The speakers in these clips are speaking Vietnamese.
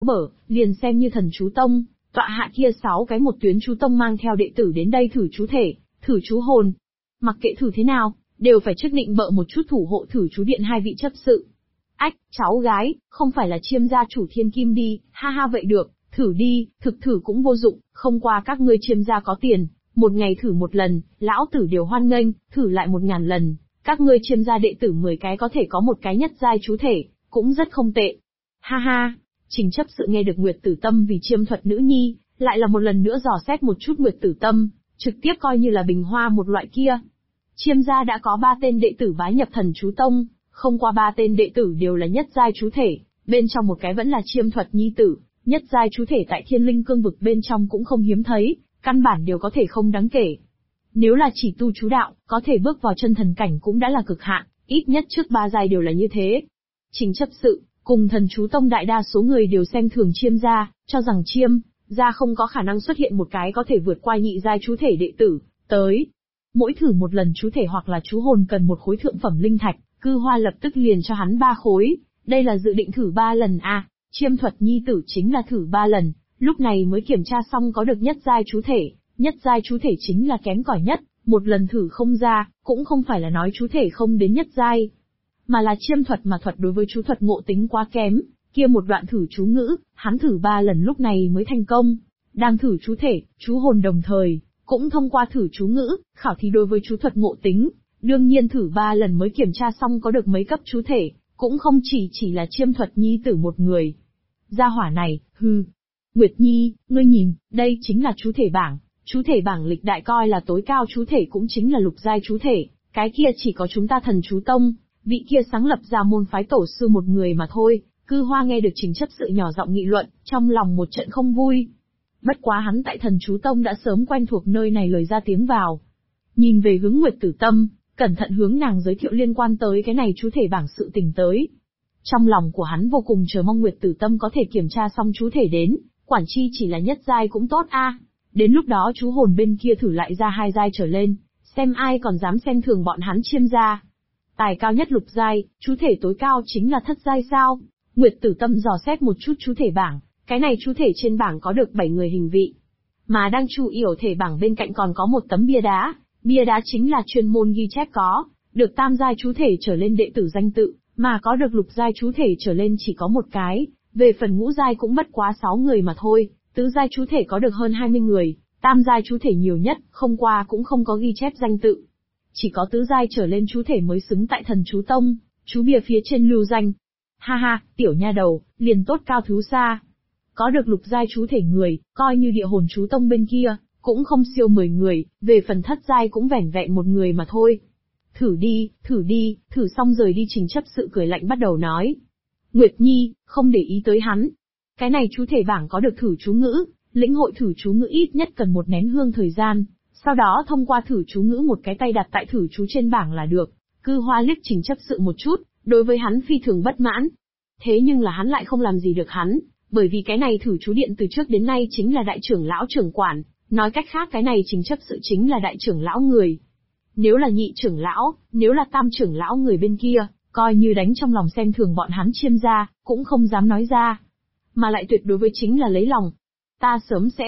bở, liền xem như thần chú tông, tọa hạ kia 6 cái một tuyến chú tông mang theo đệ tử đến đây thử chú thể, thử chú hồn. Mặc kệ thử thế nào, đều phải trước định bợ một chút thủ hộ thử chú điện 2 vị chấp sự. Ách, cháu gái, không phải là Chiêm gia chủ Thiên Kim đi, ha ha vậy được, thử đi, thực thử cũng vô dụng, không qua các ngươi Chiêm gia có tiền, một ngày thử một lần, lão tử đều hoan nghênh, thử lại 1000 lần, các ngươi Chiêm gia đệ tử 10 cái có thể có một cái nhất giai chú thể, cũng rất không tệ. Ha ha, Trình chấp sự nghe được Nguyệt Tử Tâm vì chiêm thuật nữ nhi, lại là một lần nữa dò xét một chút Nguyệt Tử Tâm, trực tiếp coi như là bình hoa một loại kia. Chiêm gia đã có 3 tên đệ tử bái nhập thần chú tông, không qua 3 tên đệ tử đều là nhất giai chú thể, bên trong một cái vẫn là chiêm thuật nhi tử, nhất giai chú thể tại Thiên Linh Cương vực bên trong cũng không hiếm thấy, căn bản đều có thể không đáng kể. Nếu là chỉ tu chú đạo, có thể bước vào chân thần cảnh cũng đã là cực hạn, ít nhất trước 3 giai đều là như thế. Trình chấp sự, cùng thần chú tông đại đa số người đều xem thường Chiêm gia, cho rằng Chiêm gia không có khả năng xuất hiện một cái có thể vượt qua nhị giai chú thể đệ tử, tới. Mỗi thử một lần chú thể hoặc là chú hồn cần một khối thượng phẩm linh thạch, Cư Hoa lập tức liền cho hắn 3 khối, đây là dự định thử 3 lần à, chiêm thuật nhi tử chính là thử 3 lần, lúc này mới kiểm tra xong có được nhất giai chú thể, nhất giai chú thể chính là kém cỏi nhất, một lần thử không ra, cũng không phải là nói chú thể không đến nhất giai, mà là chiêm thuật mà thuật đối với chú thuật ngộ tính quá kém, kia một đoạn thử chú ngữ, hắn thử 3 lần lúc này mới thành công, đang thử chú thể, chú hồn đồng thời. Cũng thông qua thử chú ngữ, khảo thí đối với chú thuật ngộ tính, đương nhiên thử 3 lần mới kiểm tra xong có được mấy cấp chú thể, cũng không chỉ là chiêm thuật nhi tử một người. Gia hỏa này, hừ. Nguyệt Nhi, ngươi nhìn, đây chính là chú thể bảng lịch đại coi là tối cao chú thể cũng chính là lục giai chú thể, cái kia chỉ có chúng ta thần chú tông, vị kia sáng lập ra môn phái tổ sư một người mà thôi. Cư Hoa nghe được Trình chấp sự nhỏ giọng nghị luận, trong lòng một trận không vui. Bất quá hắn tại thần chú tông đã sớm quen thuộc nơi này lời ra tiếng vào. Nhìn về hướng Nguyệt Tử Tâm, cẩn thận hướng nàng giới thiệu liên quan tới cái này chú thể bảng sự tình tới. Trong lòng của hắn vô cùng chờ mong Nguyệt Tử Tâm có thể kiểm tra xong chú thể đến, quản chi chỉ là nhất giai cũng tốt a. Đến lúc đó chú hồn bên kia thử lại ra 2 giai trở lên, xem ai còn dám xem thường bọn hắn Chiêm gia. Tài cao nhất lục giai, chú thể tối cao chính là thất giai sao? Nguyệt Tử Tâm dò xét một chút chú thể bảng. Cái này chú thể trên bảng có được 7 người hình vị, mà đang chú yểu thể bảng bên cạnh còn có một tấm bia đá chính là chuyên môn ghi chép có được tam giai chú thể trở lên đệ tử danh tự, mà có được lục giai chú thể trở lên chỉ có một cái, về phần ngũ giai cũng bất quá 6 người mà thôi, tứ giai chú thể có được hơn 20 người, tam giai chú thể nhiều nhất, không qua cũng không có ghi chép danh tự. Chỉ có tứ giai trở lên chú thể mới xứng tại thần chú tông, chú bia phía trên lưu danh. Ha ha, tiểu nha đầu, liền tốt cao thứ xa. Có được lục giai chú thể người, coi như địa hồn chú tông bên kia, cũng không siêu 10 người, về phần thất giai cũng vẻn vẹn một người mà thôi. Thử đi, thử xong rời đi. Trình chấp sự cười lạnh bắt đầu nói. Nguyệt Nhi, không để ý tới hắn. Cái này chú thể bảng có được thử chú ngữ, lĩnh hội thử chú ngữ ít nhất cần 1 nén hương thời gian, sau đó thông qua thử chú ngữ một cái tay đặt tại thử chú trên bảng là được. Cư Hoa liếc Trình chấp sự một chút, đối với hắn phi thường bất mãn. Thế nhưng là hắn lại không làm gì được hắn. Bởi vì cái này thử chú điện từ trước đến nay chính là đại trưởng lão trưởng quản, nói cách khác cái này Trình chấp sự chính là đại trưởng lão người. Nếu là nhị trưởng lão, nếu là tam trưởng lão người bên kia, coi như đánh trong lòng xem thường bọn hắn Chiêm gia, cũng không dám nói ra. Mà lại tuyệt đối với chính là lấy lòng. Ta sớm sẽ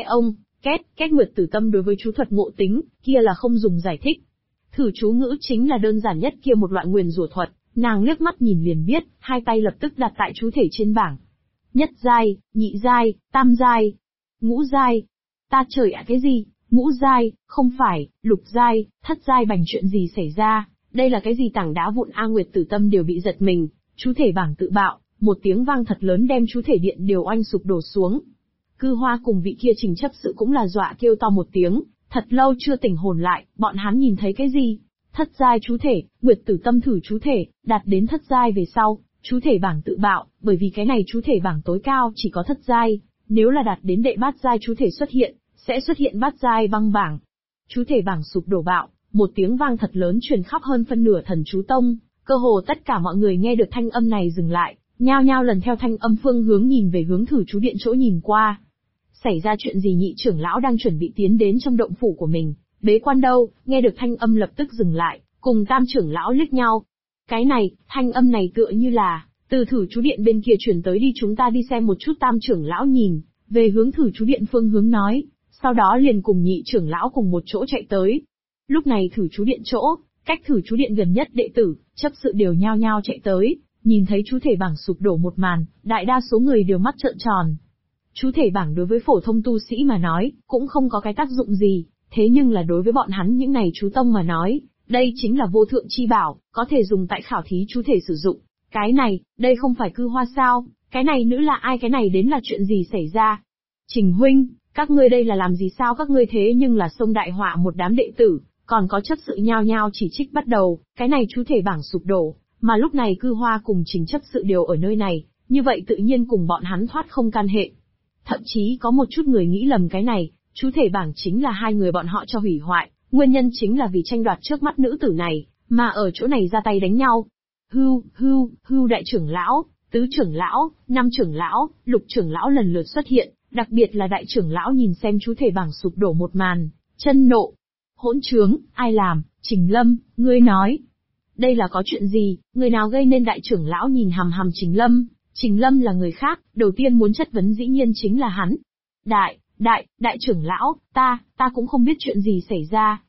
kết Nguyệt Tử Tâm đối với chú thuật ngộ tính, kia là không dùng giải thích. Thử chú ngữ chính là đơn giản nhất kia một loại nguyền rủa thuật, nàng liếc mắt nhìn liền biết, 2 tay lập tức đặt tại chú thể trên bảng. Nhất giai, nhị giai, tam giai, ngũ giai. Ta trời ạ cái gì? Ngũ giai, không phải, lục giai, thất giai bành chuyện gì xảy ra? Đây là cái gì tảng đá vụn? A Nguyệt Tử Tâm đều bị giật mình, chú thể bảng tự bạo, một tiếng vang thật lớn đem chú thể điện đều oanh sụp đổ xuống. Cư Hoa cùng vị kia Trình chấp sự cũng là dọa kêu to một tiếng, thật lâu chưa tỉnh hồn lại, bọn hắn nhìn thấy cái gì? Thất giai chú thể, Nguyệt Tử Tâm thử chú thể, đạt đến thất giai về sau. Chú thể bảng tự bạo, bởi vì cái này chú thể bảng tối cao chỉ có thất giai, nếu là đạt đến đệ bát giai chú thể xuất hiện, sẽ xuất hiện bát giai băng bảng. Chú thể bảng sụp đổ bạo, một tiếng vang thật lớn truyền khắp hơn phân nửa thần chú tông, cơ hồ tất cả mọi người nghe được thanh âm này dừng lại, nhao nhao lần theo thanh âm phương hướng nhìn về hướng thử chú điện chỗ nhìn qua. Xảy ra chuyện gì? Nhị trưởng lão đang chuẩn bị tiến đến trong động phủ của mình, bế quan đâu, nghe được thanh âm lập tức dừng lại, cùng tam trưởng lão liếc nhau. Cái này, thanh âm này tựa như là Từ thử chú điện bên kia chuyển tới đi, chúng ta đi xem một chút. Tam trưởng lão nhìn về hướng thử chú điện phương hướng nói, sau đó liền cùng nhị trưởng lão cùng một chỗ chạy tới. Lúc này thử chú điện chỗ, cách thử chú điện gần nhất đệ tử, chấp sự đều nhao nhao chạy tới, nhìn thấy chú thể bảng sụp đổ một màn, đại đa số người đều mắt trợn tròn. Chú thể bảng đối với phổ thông tu sĩ mà nói, cũng không có cái tác dụng gì, thế nhưng là đối với bọn hắn những này chú tông mà nói, đây chính là vô thượng chi bảo, có thể dùng tại khảo thí chú thể sử dụng. Cái này, đây không phải cư hoa sao, cái này nữ là ai, cái này đến là chuyện gì xảy ra? Trình huynh, các ngươi đây là làm gì sao, các ngươi thế nhưng là xông đại họa một đám đệ tử, còn có chấp sự nhao nhao chỉ trích bắt đầu, cái này chú thể bảng sụp đổ, mà lúc này cư hoa cùng trình chấp sự đều ở nơi này, như vậy tự nhiên cùng bọn hắn thoát không can hệ. Thậm chí có một chút người nghĩ lầm cái này, chú thể bảng chính là hai người bọn họ cho hủy hoại, nguyên nhân chính là vì tranh đoạt trước mắt nữ tử này, mà ở chỗ này ra tay đánh nhau. Hưu đại trưởng lão, tứ trưởng lão, năm trưởng lão, lục trưởng lão lần lượt xuất hiện, đặc biệt là đại trưởng lão nhìn xem chú thể bảng sụp đổ một màn, chân nộ. Hỗn trướng, ai làm? Trình Lâm, ngươi nói. Đây là có chuyện gì, người nào gây nên? Đại trưởng lão nhìn hằm hằm Trình Lâm là người khác, đầu tiên muốn chất vấn dĩ nhiên chính là hắn. Đại trưởng lão, ta cũng không biết chuyện gì xảy ra,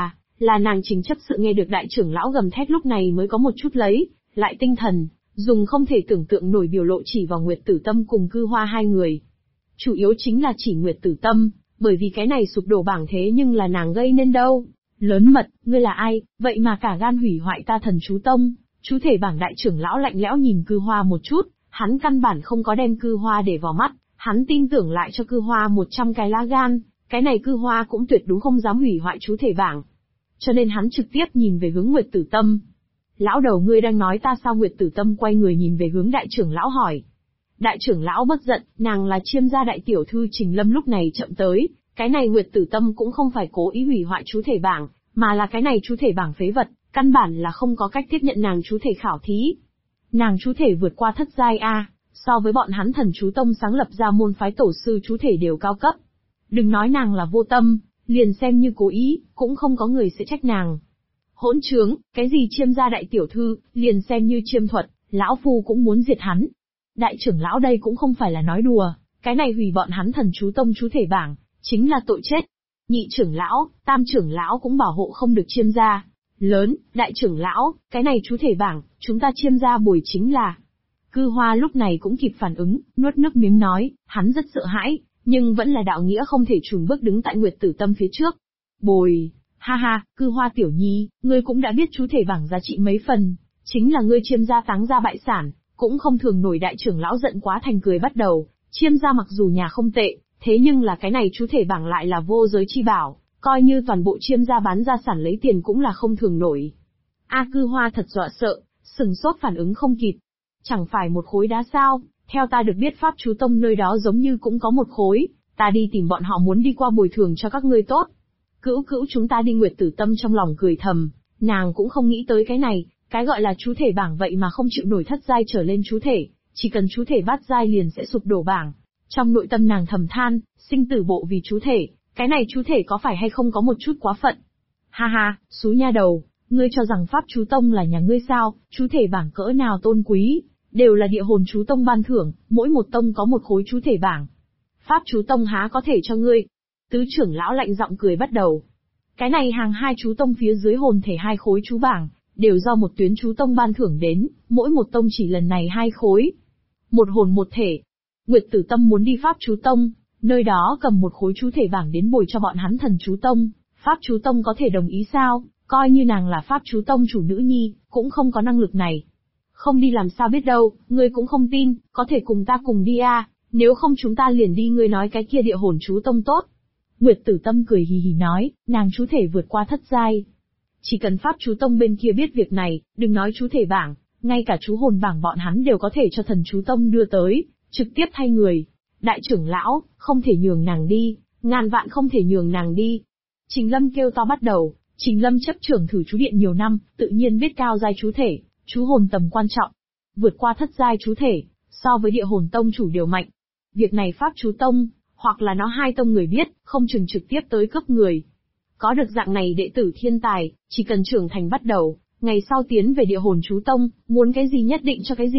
là nàng Trình chấp sự nghe được đại trưởng lão gầm thét lúc này mới có một chút lấy lại tinh thần, dùng không thể tưởng tượng nổi biểu lộ chỉ vào Nguyệt Tử Tâm cùng cư hoa hai người. Chủ yếu chính là chỉ Nguyệt Tử Tâm, bởi vì cái này sụp đổ bảng thế nhưng là nàng gây nên đâu. Lớn mật, ngươi là ai, vậy mà cả gan hủy hoại ta Thần Chú Tông? Chú thể bảng đại trưởng lão lạnh lẽo nhìn cư hoa một chút, hắn căn bản không có đem cư hoa để vào mắt, hắn tin tưởng lại cho cư hoa 100 cái lá gan, cái này cư hoa cũng tuyệt đúng không dám hủy hoại chú thể bảng. Cho nên hắn trực tiếp nhìn về hướng Nguyệt Tử Tâm. Lão đầu, ngươi đang nói ta sao? Nguyệt Tử Tâm quay người nhìn về hướng đại trưởng lão hỏi. Đại trưởng lão bất giận, nàng là Chiêm gia đại tiểu thư Trình Lâm lúc này chậm tới, cái này Nguyệt Tử Tâm cũng không phải cố ý hủy hoại chú thể bảng, mà là cái này chú thể bảng phế vật, căn bản là không có cách tiếp nhận nàng chú thể khảo thí. Nàng chú thể vượt qua thất giai A, so với bọn hắn Thần Chú Tông sáng lập ra môn phái tổ sư chú thể đều cao cấp. Đừng nói nàng là vô tâm, liền xem như cố ý, cũng không có người sẽ trách nàng. Hỗn trướng, cái gì Chiêm gia đại tiểu thư, liền xem như Chiêm Thuật, lão phu cũng muốn diệt hắn. Đại trưởng lão đây cũng không phải là nói đùa, cái này hủy bọn hắn Thần Chú Tông chú thể bảng, chính là tội chết. Nhị trưởng lão, tam trưởng lão cũng bảo hộ không được Chiêm gia. Lớn, đại trưởng lão, cái này chú thể bảng, chúng ta Chiêm gia bồi chính là. Cư hoa lúc này cũng kịp phản ứng, nuốt nước miếng nói, hắn rất sợ hãi, nhưng vẫn là đạo nghĩa không thể chùn bước đứng tại Nguyệt Tử Tâm phía trước. Bồi, ha ha, cư hoa tiểu nhi, ngươi cũng đã biết chú thể bảng giá trị mấy phần, chính là ngươi Chiêm gia táng gia bại sản, cũng không thường nổi. Đại trưởng lão giận quá thành cười bắt đầu, Chiêm gia mặc dù nhà không tệ, thế nhưng là cái này chú thể bảng lại là vô giới chi bảo, coi như toàn bộ Chiêm gia bán gia sản lấy tiền cũng là không thường nổi. A cư hoa thật dọa sợ, sừng sốt phản ứng không kịp. Chẳng phải một khối đá sao, theo ta được biết Pháp Chú Tông nơi đó giống như cũng có một khối, ta đi tìm bọn họ muốn đi qua bồi thường cho các ngươi tốt. Cữu chúng ta đi. Nguyệt Tử Tâm trong lòng cười thầm, nàng cũng không nghĩ tới cái này, cái gọi là chú thể bảng vậy mà không chịu nổi thất giai trở lên chú thể, chỉ cần chú thể bát giai liền sẽ sụp đổ bảng. Trong nội tâm nàng thầm than, sinh tử bộ vì chú thể, cái này chú thể có phải hay không có một chút quá phận. Ha ha, xú nha đầu, ngươi cho rằng Pháp Chú Tông là nhà ngươi sao? Chú thể bảng cỡ nào tôn quý, đều là Địa Hồn Chú Tông ban thưởng, mỗi một tông có một khối chú thể bảng. Pháp Chú Tông há có thể cho ngươi? Tứ trưởng lão lạnh giọng cười bắt đầu. Cái này hàng hai chú tông phía dưới hồn thể hai khối chú bảng, đều do một tuyến chú tông ban thưởng đến, mỗi một tông chỉ lần này hai khối. Một hồn một thể. Nguyệt Tử Tâm muốn đi Pháp Chú Tông, nơi đó cầm một khối chú thể bảng đến bồi cho bọn hắn Thần Chú Tông, Pháp Chú Tông có thể đồng ý sao? Coi như nàng là Pháp Chú Tông chủ nữ nhi, cũng không có năng lực này. Không đi làm sao biết đâu, ngươi cũng không tin, có thể cùng ta cùng đi à, nếu không chúng ta liền đi. Ngươi nói cái kia Địa Hồn Chú Tông tốt. Nguyệt Tử Tâm cười hì hì nói, nàng chú thể vượt qua thất giai. Chỉ cần Pháp Chú Tông bên kia biết việc này, đừng nói chú thể bảng, ngay cả chú hồn bảng bọn hắn đều có thể cho Thần Chú Tông đưa tới, trực tiếp thay người. Đại trưởng lão, không thể nhường nàng đi, ngàn vạn không thể nhường nàng đi. Trình Lâm kêu to bắt đầu. Trình Lâm chấp trưởng thử chú điện nhiều năm, tự nhiên biết cao giai chú thể, chú hồn tầm quan trọng. Vượt qua thất giai chú thể, so với Địa Hồn Tông chủ đều mạnh. Việc này Pháp Chú Tông, hoặc là nó hai tông người biết, không chừng trực tiếp tới cướp người. Có được dạng này đệ tử thiên tài, chỉ cần trưởng thành bắt đầu, ngày sau tiến về Địa Hồn Chú Tông, muốn cái gì nhất định cho cái gì,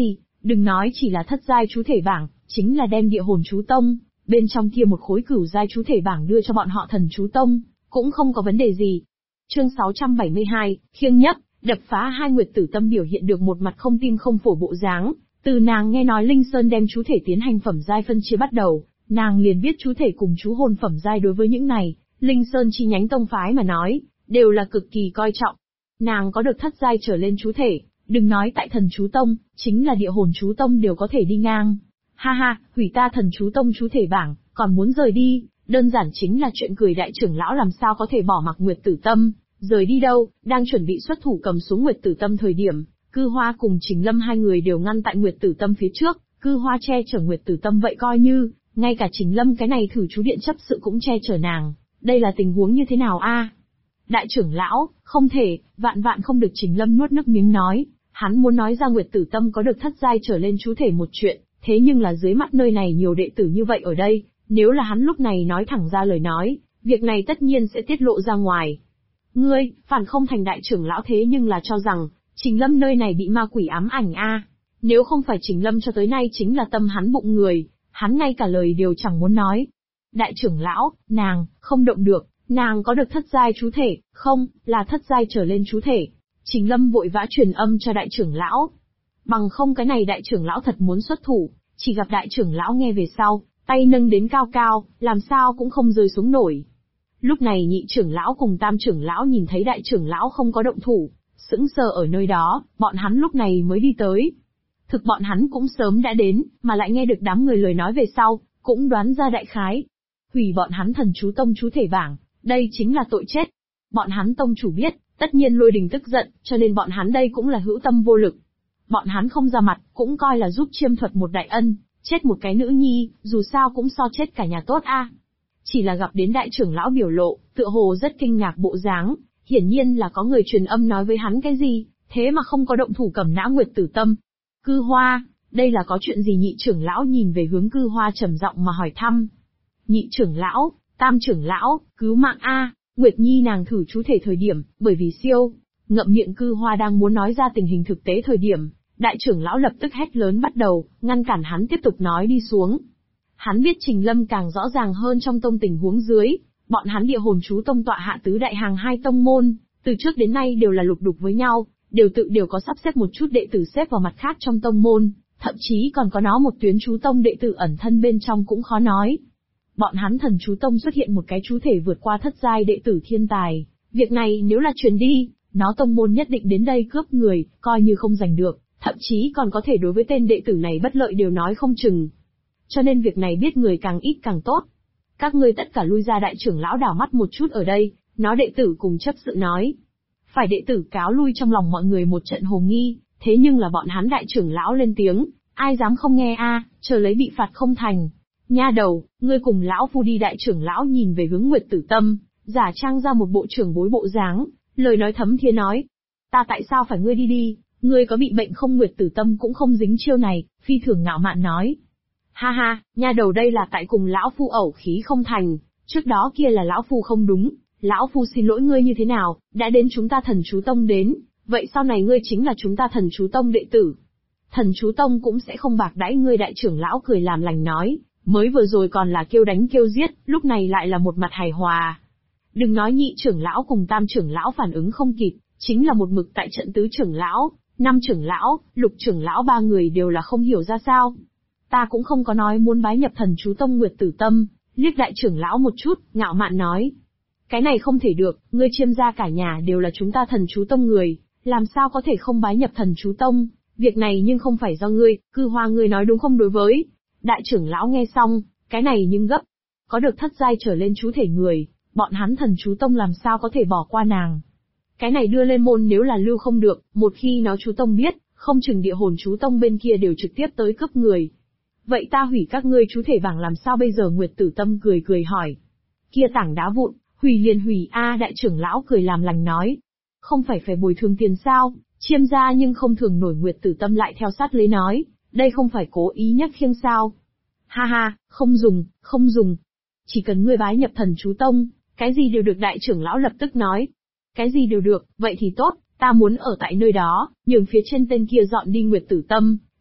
Đừng nói chỉ là thất giai chú thể bảng, chính là đem địa hồn chú tông, bên trong kia một khối cửu giai chú thể bảng đưa cho bọn họ thần chú tông, cũng không có vấn đề gì. Chương 672, khiêng nhấp, đập phá hai Nguyệt Tử Tâm biểu hiện được một mặt không tim không phổi bộ dáng, từ nàng nghe nói Linh Sơn đem chú thể tiến hành phẩm giai phân chia bắt đầu, nàng liền biết chú thể cùng chú hồn phẩm giai đối với những này, Linh Sơn chi nhánh tông phái mà nói, đều là cực kỳ coi trọng. Nàng có được thất giai trở lên chú thể, đừng nói tại thần chú tông, chính là địa hồn chú tông đều có thể đi ngang. Ha ha, hủy ta thần chú tông chú thể bảng, còn muốn rời đi, đơn giản chính là chuyện cười. Đại trưởng lão làm sao có thể bỏ mặc Nguyệt Tử Tâm, rời đi đâu, đang chuẩn bị xuất thủ cầm xuống Nguyệt Tử Tâm thời điểm, Cư Hoa cùng Trình Lâm hai người đều ngăn tại Nguyệt Tử Tâm phía trước, Cư Hoa che chở Nguyệt Tử Tâm vậy coi như, ngay cả Trình Lâm cái này thử chú điện chấp sự cũng che chở nàng, đây là tình huống như thế nào a? Đại trưởng lão, không thể, vạn vạn không được. Trình Lâm nuốt nước miếng nói, hắn muốn nói ra Nguyệt Tử Tâm có được thất giai trở lên chú thể một chuyện, thế nhưng là dưới mắt nơi này nhiều đệ tử như vậy ở đây, nếu là hắn lúc này nói thẳng ra lời nói, việc này tất nhiên sẽ tiết lộ ra ngoài. Ngươi, phản không thành đại trưởng lão thế nhưng là cho rằng, Trình Lâm nơi này bị ma quỷ ám ảnh a. Nếu không phải Trình Lâm cho tới nay chính là tâm hắn bụng người, hắn ngay cả lời đều chẳng muốn nói. Đại trưởng lão, nàng, không động được, nàng có được thất giai chú thể, không, là thất giai trở lên chú thể. Trình Lâm vội vã truyền âm cho đại trưởng lão. Bằng không cái này đại trưởng lão thật muốn xuất thủ, chỉ gặp đại trưởng lão nghe về sau, tay nâng đến cao cao, làm sao cũng không rơi xuống nổi. Lúc này nhị trưởng lão cùng tam trưởng lão nhìn thấy đại trưởng lão không có động thủ, sững sờ ở nơi đó, bọn hắn lúc này mới đi tới. Thực bọn hắn cũng sớm đã đến, mà lại nghe được đám người lời nói về sau, cũng đoán ra đại khái. Hủy bọn hắn thần chú tông chú thể bảng, đây chính là tội chết. Bọn hắn tông chủ biết, tất nhiên Lôi Đình tức giận, cho nên bọn hắn đây cũng là hữu tâm vô lực. Bọn hắn không ra mặt, cũng coi là giúp Chiêm Thuật một đại ân, chết một cái nữ nhi, dù sao cũng so chết cả nhà tốt a. Chỉ là gặp đến đại trưởng lão biểu lộ, tựa hồ rất kinh ngạc bộ dáng, hiển nhiên là có người truyền âm nói với hắn cái gì, thế mà không có động thủ cầm nã Nguyệt Tử Tâm. Cư Hoa, đây là có chuyện gì? Nhị trưởng lão nhìn về hướng Cư Hoa trầm giọng mà hỏi thăm. Nhị trưởng lão, tam trưởng lão, cứu mạng a! Nguyệt Nhi nàng thử chú thể thời điểm, bởi vì siêu, ngậm miệng. Cư Hoa đang muốn nói ra tình hình thực tế thời điểm, đại trưởng lão lập tức hét lớn bắt đầu, ngăn cản hắn tiếp tục nói đi xuống. Hắn biết Trình Lâm càng rõ ràng hơn trong tông tình huống dưới, bọn hắn địa hồn chú tông tọa hạ tứ đại hàng hai tông môn, từ trước đến nay đều là lục đục với nhau, đều có sắp xếp một chút đệ tử xếp vào mặt khác trong tông môn, thậm chí còn có nó một tuyến chú tông đệ tử ẩn thân bên trong cũng khó nói. Bọn hắn thần chú tông xuất hiện một cái chú thể vượt qua thất giai đệ tử thiên tài, việc này nếu là truyền đi, nó tông môn nhất định đến đây cướp người, coi như không giành được, thậm chí còn có thể đối với tên đệ tử này bất lợi đều nói không chừng. Cho nên việc này biết người càng ít càng tốt. Các ngươi tất cả lui ra. Đại trưởng lão đảo mắt một chút ở đây, nó đệ tử cùng chấp sự nói. Phải đệ tử cáo lui, trong lòng mọi người một trận hồ nghi, thế nhưng là bọn hắn đại trưởng lão lên tiếng, ai dám không nghe a, chờ lấy bị phạt không thành. Nha đầu, ngươi cùng lão phu đi. Đại trưởng lão nhìn về hướng Nguyệt Tử Tâm, giả trang ra một bộ trưởng bối bộ dáng, lời nói thấm thía nói. Ta tại sao phải ngươi đi đi, ngươi có bị bệnh không? Nguyệt Tử Tâm cũng không dính chiêu này, phi thường ngạo mạn nói. Ha ha, nha đầu đây là tại cùng lão phu ẩu khí không thành, trước đó kia là lão phu không đúng, lão phu xin lỗi ngươi như thế nào, đã đến chúng ta thần chú tông đến, vậy sau này ngươi chính là chúng ta thần chú tông đệ tử. Thần chú tông cũng sẽ không bạc đãi ngươi. Đại trưởng lão cười làm lành nói, mới vừa rồi còn là kêu đánh kêu giết, lúc này lại là một mặt hài hòa. Đừng nói nhị trưởng lão cùng tam trưởng lão phản ứng không kịp, chính là một mực tại trận tứ trưởng lão, năm trưởng lão, lục trưởng lão ba người đều là không hiểu ra sao. Ta cũng không có nói muốn bái nhập thần chú tông. Nguyệt Tử Tâm liếc đại trưởng lão một chút, ngạo mạn nói. Cái này không thể được, ngươi Chiêm gia cả nhà đều là chúng ta thần chú tông người, làm sao có thể không bái nhập thần chú tông, việc này nhưng không phải do ngươi. Cư Hoa ngươi nói đúng không? Đối với đại trưởng lão nghe xong, cái này nhưng gấp. Có được thất giai trở lên chú thể người, bọn hắn thần chú tông làm sao có thể bỏ qua nàng. Cái này đưa lên môn nếu là lưu không được, một khi nó chú tông biết, không chừng địa hồn chú tông bên kia đều trực tiếp tới cướp người. Vậy ta hủy các ngươi chú thể bảng làm sao bây giờ? Nguyệt Tử Tâm cười cười hỏi. Kia tảng đá vụn, hủy liền hủy a. Đại trưởng lão cười làm lành nói. Không phải bồi thường tiền sao? Chiêm gia nhưng không thường nổi. Nguyệt Tử Tâm lại theo sát lấy nói, đây không phải cố ý nhắc khiêng sao? Ha ha, không dùng. Chỉ cần ngươi bái nhập thần chú tông, cái gì đều được. Đại trưởng lão lập tức nói. Cái gì đều được, vậy thì tốt, ta muốn ở tại nơi đó, nhường phía trên tên kia dọn đi. Nguyệt Tử Tâm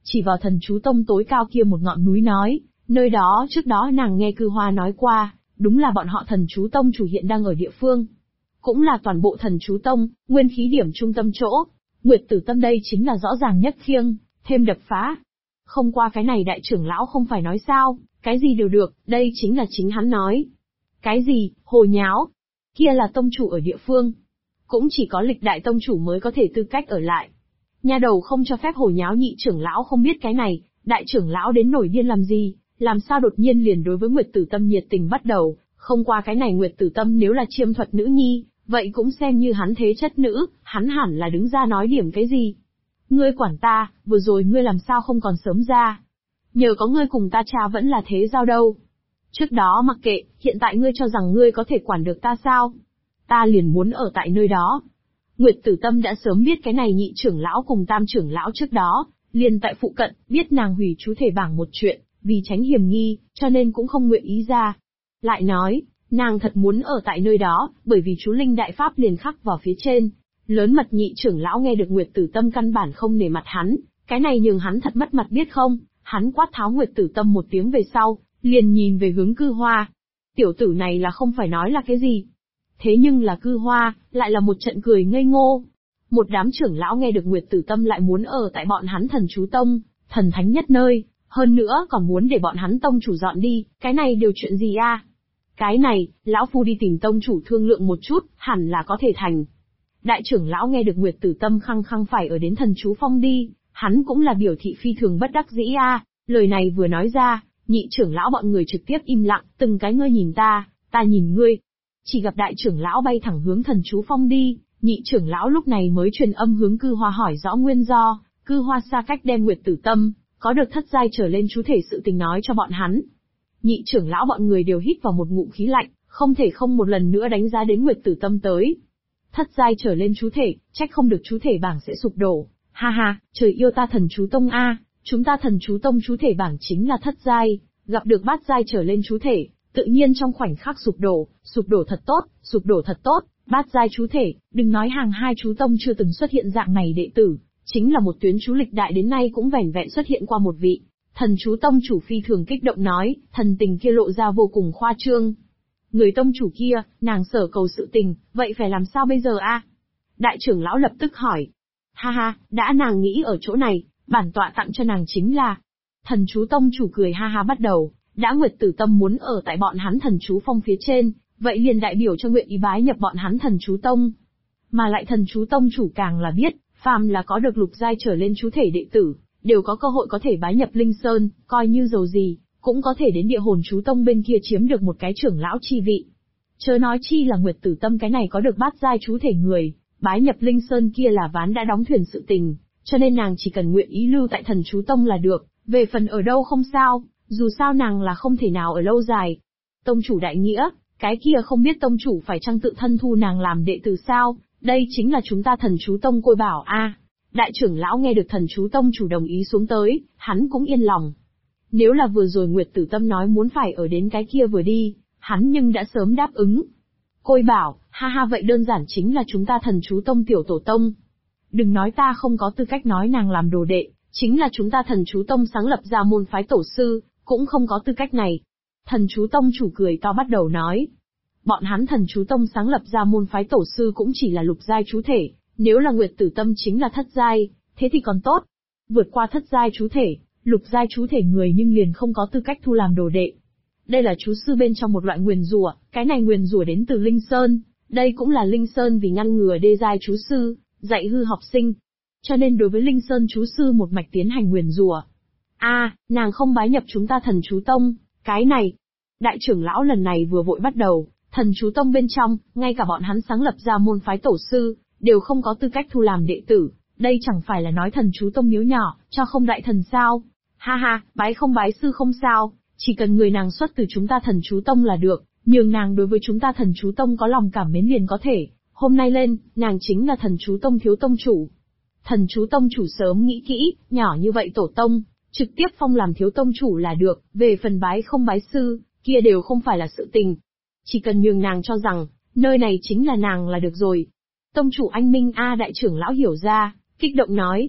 chỉ vào thần chú tông tối cao kia một ngọn núi nói, nơi đó trước đó nàng nghe Cư Hoa nói qua, đúng là bọn họ thần chú tông chủ hiện đang ở địa phương. Cũng là toàn bộ thần chú tông, nguyên khí điểm trung tâm chỗ. Nguyệt Tử Tâm đây chính là rõ ràng nhất khiêng, thêm đập phá. Không qua cái này đại trưởng lão không phải nói sao, cái gì đều được, đây chính là chính hắn nói. Cái gì, hồ nháo? Kia là tông chủ ở địa phương. Cũng chỉ có lịch đại tông chủ mới có thể tư cách ở lại. Nhà đầu không cho phép hồ nháo, nhị trưởng lão không biết cái này, đại trưởng lão đến nổi điên làm gì, làm sao đột nhiên liền đối với Nguyệt Tử Tâm nhiệt tình bắt đầu, không qua cái này Nguyệt Tử Tâm nếu là chiêm thuật nữ nhi, vậy cũng xem như hắn thế chất nữ, hắn hẳn là đứng ra nói điểm cái gì. Ngươi quản ta, vừa rồi ngươi làm sao không còn sớm ra? Nhờ có ngươi cùng ta cha vẫn là thế giao đâu. Trước đó mặc kệ, hiện tại ngươi cho rằng ngươi có thể quản được ta sao? Ta liền muốn ở tại nơi đó. Nguyệt Tử Tâm đã sớm biết cái này nhị trưởng lão cùng tam trưởng lão trước đó, liền tại phụ cận, biết nàng hủy chú thể bảng một chuyện, vì tránh hiểm nghi, cho nên cũng không nguyện ý ra. Lại nói, nàng thật muốn ở tại nơi đó, bởi vì chú linh đại pháp liền khắc vào phía trên. Lớn mật nhị trưởng lão nghe được Nguyệt Tử Tâm căn bản không nể mặt hắn, cái này nhường hắn thật mất mặt biết không, hắn quát tháo Nguyệt Tử Tâm một tiếng về sau, liền nhìn về hướng Cư Hoa. Tiểu tử này là không phải nói là cái gì. Thế nhưng là Cư Hoa, lại là một trận cười ngây ngô. Một đám trưởng lão nghe được Nguyệt Tử Tâm lại muốn ở tại bọn hắn thần chú tông, thần thánh nhất nơi, hơn nữa còn muốn để bọn hắn tông chủ dọn đi, cái này đều chuyện gì a? Cái này, lão phu đi tìm tông chủ thương lượng một chút, hẳn là có thể thành. Đại trưởng lão nghe được Nguyệt Tử Tâm khăng khăng phải ở đến thần chú phong đi, hắn cũng là biểu thị phi thường bất đắc dĩ a. Lời này vừa nói ra, nhị trưởng lão bọn người trực tiếp im lặng, từng cái ngươi nhìn ta nhìn ngươi. Chỉ gặp đại trưởng lão bay thẳng hướng thần chú phong đi, nhị trưởng lão lúc này mới truyền âm hướng Cư Hoa hỏi rõ nguyên do. Cư Hoa xa cách đem Nguyệt Tử Tâm có được thất giai trở lên chú thể sự tình nói cho bọn hắn. Nhị trưởng lão bọn người đều hít vào một ngụm khí lạnh, không thể không một lần nữa đánh giá đến Nguyệt Tử Tâm tới. Thất giai trở lên chú thể, trách không được chú thể bảng sẽ sụp đổ. Ha ha, trời yêu ta thần chú tông a, chúng ta thần chú tông chú thể bảng chính là thất giai, gặp được bát giai trở lên chú thể, tự nhiên trong khoảnh khắc sụp đổ thật tốt, sụp đổ thật tốt. Bát giai chú thể, đừng nói hàng hai chú tông chưa từng xuất hiện dạng này đệ tử, chính là một tuyến chú lịch đại đến nay cũng vẻn vẹn xuất hiện qua một vị. Thần chú tông chủ phi thường kích động nói, thần tình kia lộ ra vô cùng khoa trương. Người tông chủ kia, nàng sở cầu sự tình, vậy phải làm sao bây giờ a? Đại trưởng lão lập tức hỏi. Ha ha, đã nàng nghĩ ở chỗ này, bản tọa tặng cho nàng chính là. Thần chú tông chủ cười ha ha bắt đầu, đã Nguyệt Tử Tâm muốn ở tại bọn hắn thần chú phong phía trên, vậy liền đại biểu cho nguyện ý bái nhập bọn hắn thần chú tông. Mà lại thần chú tông chủ càng là biết, phàm là có được lục giai trở lên chú thể đệ tử, đều có cơ hội có thể bái nhập Linh Sơn, coi như giàu gì, cũng có thể đến địa hồn chú tông bên kia chiếm được một cái trưởng lão chi vị. Chớ nói chi là Nguyệt Tử Tâm cái này có được bát giai chú thể người, bái nhập Linh Sơn kia là ván đã đóng thuyền sự tình, cho nên nàng chỉ cần nguyện ý lưu tại thần chú tông là được, về phần ở đâu không sao, dù sao nàng là không thể nào ở lâu dài. Tông chủ đại nghĩa, cái kia không biết tông chủ phải chăng tự thân thu nàng làm đệ tử sao, đây chính là chúng ta thần chú tông côi bảo a. Đại trưởng lão nghe được thần chú tông chủ đồng ý xuống tới, hắn cũng yên lòng. Nếu là vừa rồi Nguyệt Tử Tâm nói muốn phải ở đến cái kia vừa đi, hắn nhưng đã sớm đáp ứng. Côi bảo, ha ha vậy đơn giản chính là chúng ta thần chú tông tiểu tổ tông. Đừng nói ta không có tư cách nói nàng làm đồ đệ, chính là chúng ta thần chú tông sáng lập ra môn phái tổ sư, cũng không có tư cách này. Thần chú tông chủ cười to bắt đầu nói. Bọn hắn thần chú tông sáng lập ra môn phái tổ sư cũng chỉ là lục giai chú thể, nếu là Nguyệt Tử Tâm chính là thất giai, thế thì còn tốt. Vượt qua thất giai chú thể, lục giai chú thể người nhưng liền không có tư cách thu làm đồ đệ. Đây là chú sư bên trong một loại nguyền rủa, cái này nguyền rủa đến từ Linh Sơn, đây cũng là Linh Sơn vì ngăn ngừa đê giai chú sư, dạy hư học sinh. Cho nên đối với Linh Sơn chú sư một mạch tiến hành nguyền rủa. Nàng không bái nhập chúng ta thần chú tông, cái này. Đại trưởng lão lần này vừa vội bắt đầu, thần chú tông bên trong, ngay cả bọn hắn sáng lập ra môn phái tổ sư, đều không có tư cách thu làm đệ tử, đây chẳng phải là nói thần chú tông miếu nhỏ, cho không đại thần sao? Ha ha, bái không bái sư không sao, chỉ cần người nàng xuất từ chúng ta thần chú tông là được, nhường nàng đối với chúng ta thần chú tông có lòng cảm mến liền có thể, hôm nay lên, nàng chính là thần chú tông thiếu tông chủ. Thần chú tông chủ sớm nghĩ kỹ, nhỏ như vậy tổ tông, trực tiếp phong làm thiếu tông chủ là được, về phần bái không bái sư, kia đều không phải là sự tình. Chỉ cần nhường nàng cho rằng, nơi này chính là nàng là được rồi. Tông chủ anh Minh đại trưởng lão hiểu ra, kích động nói.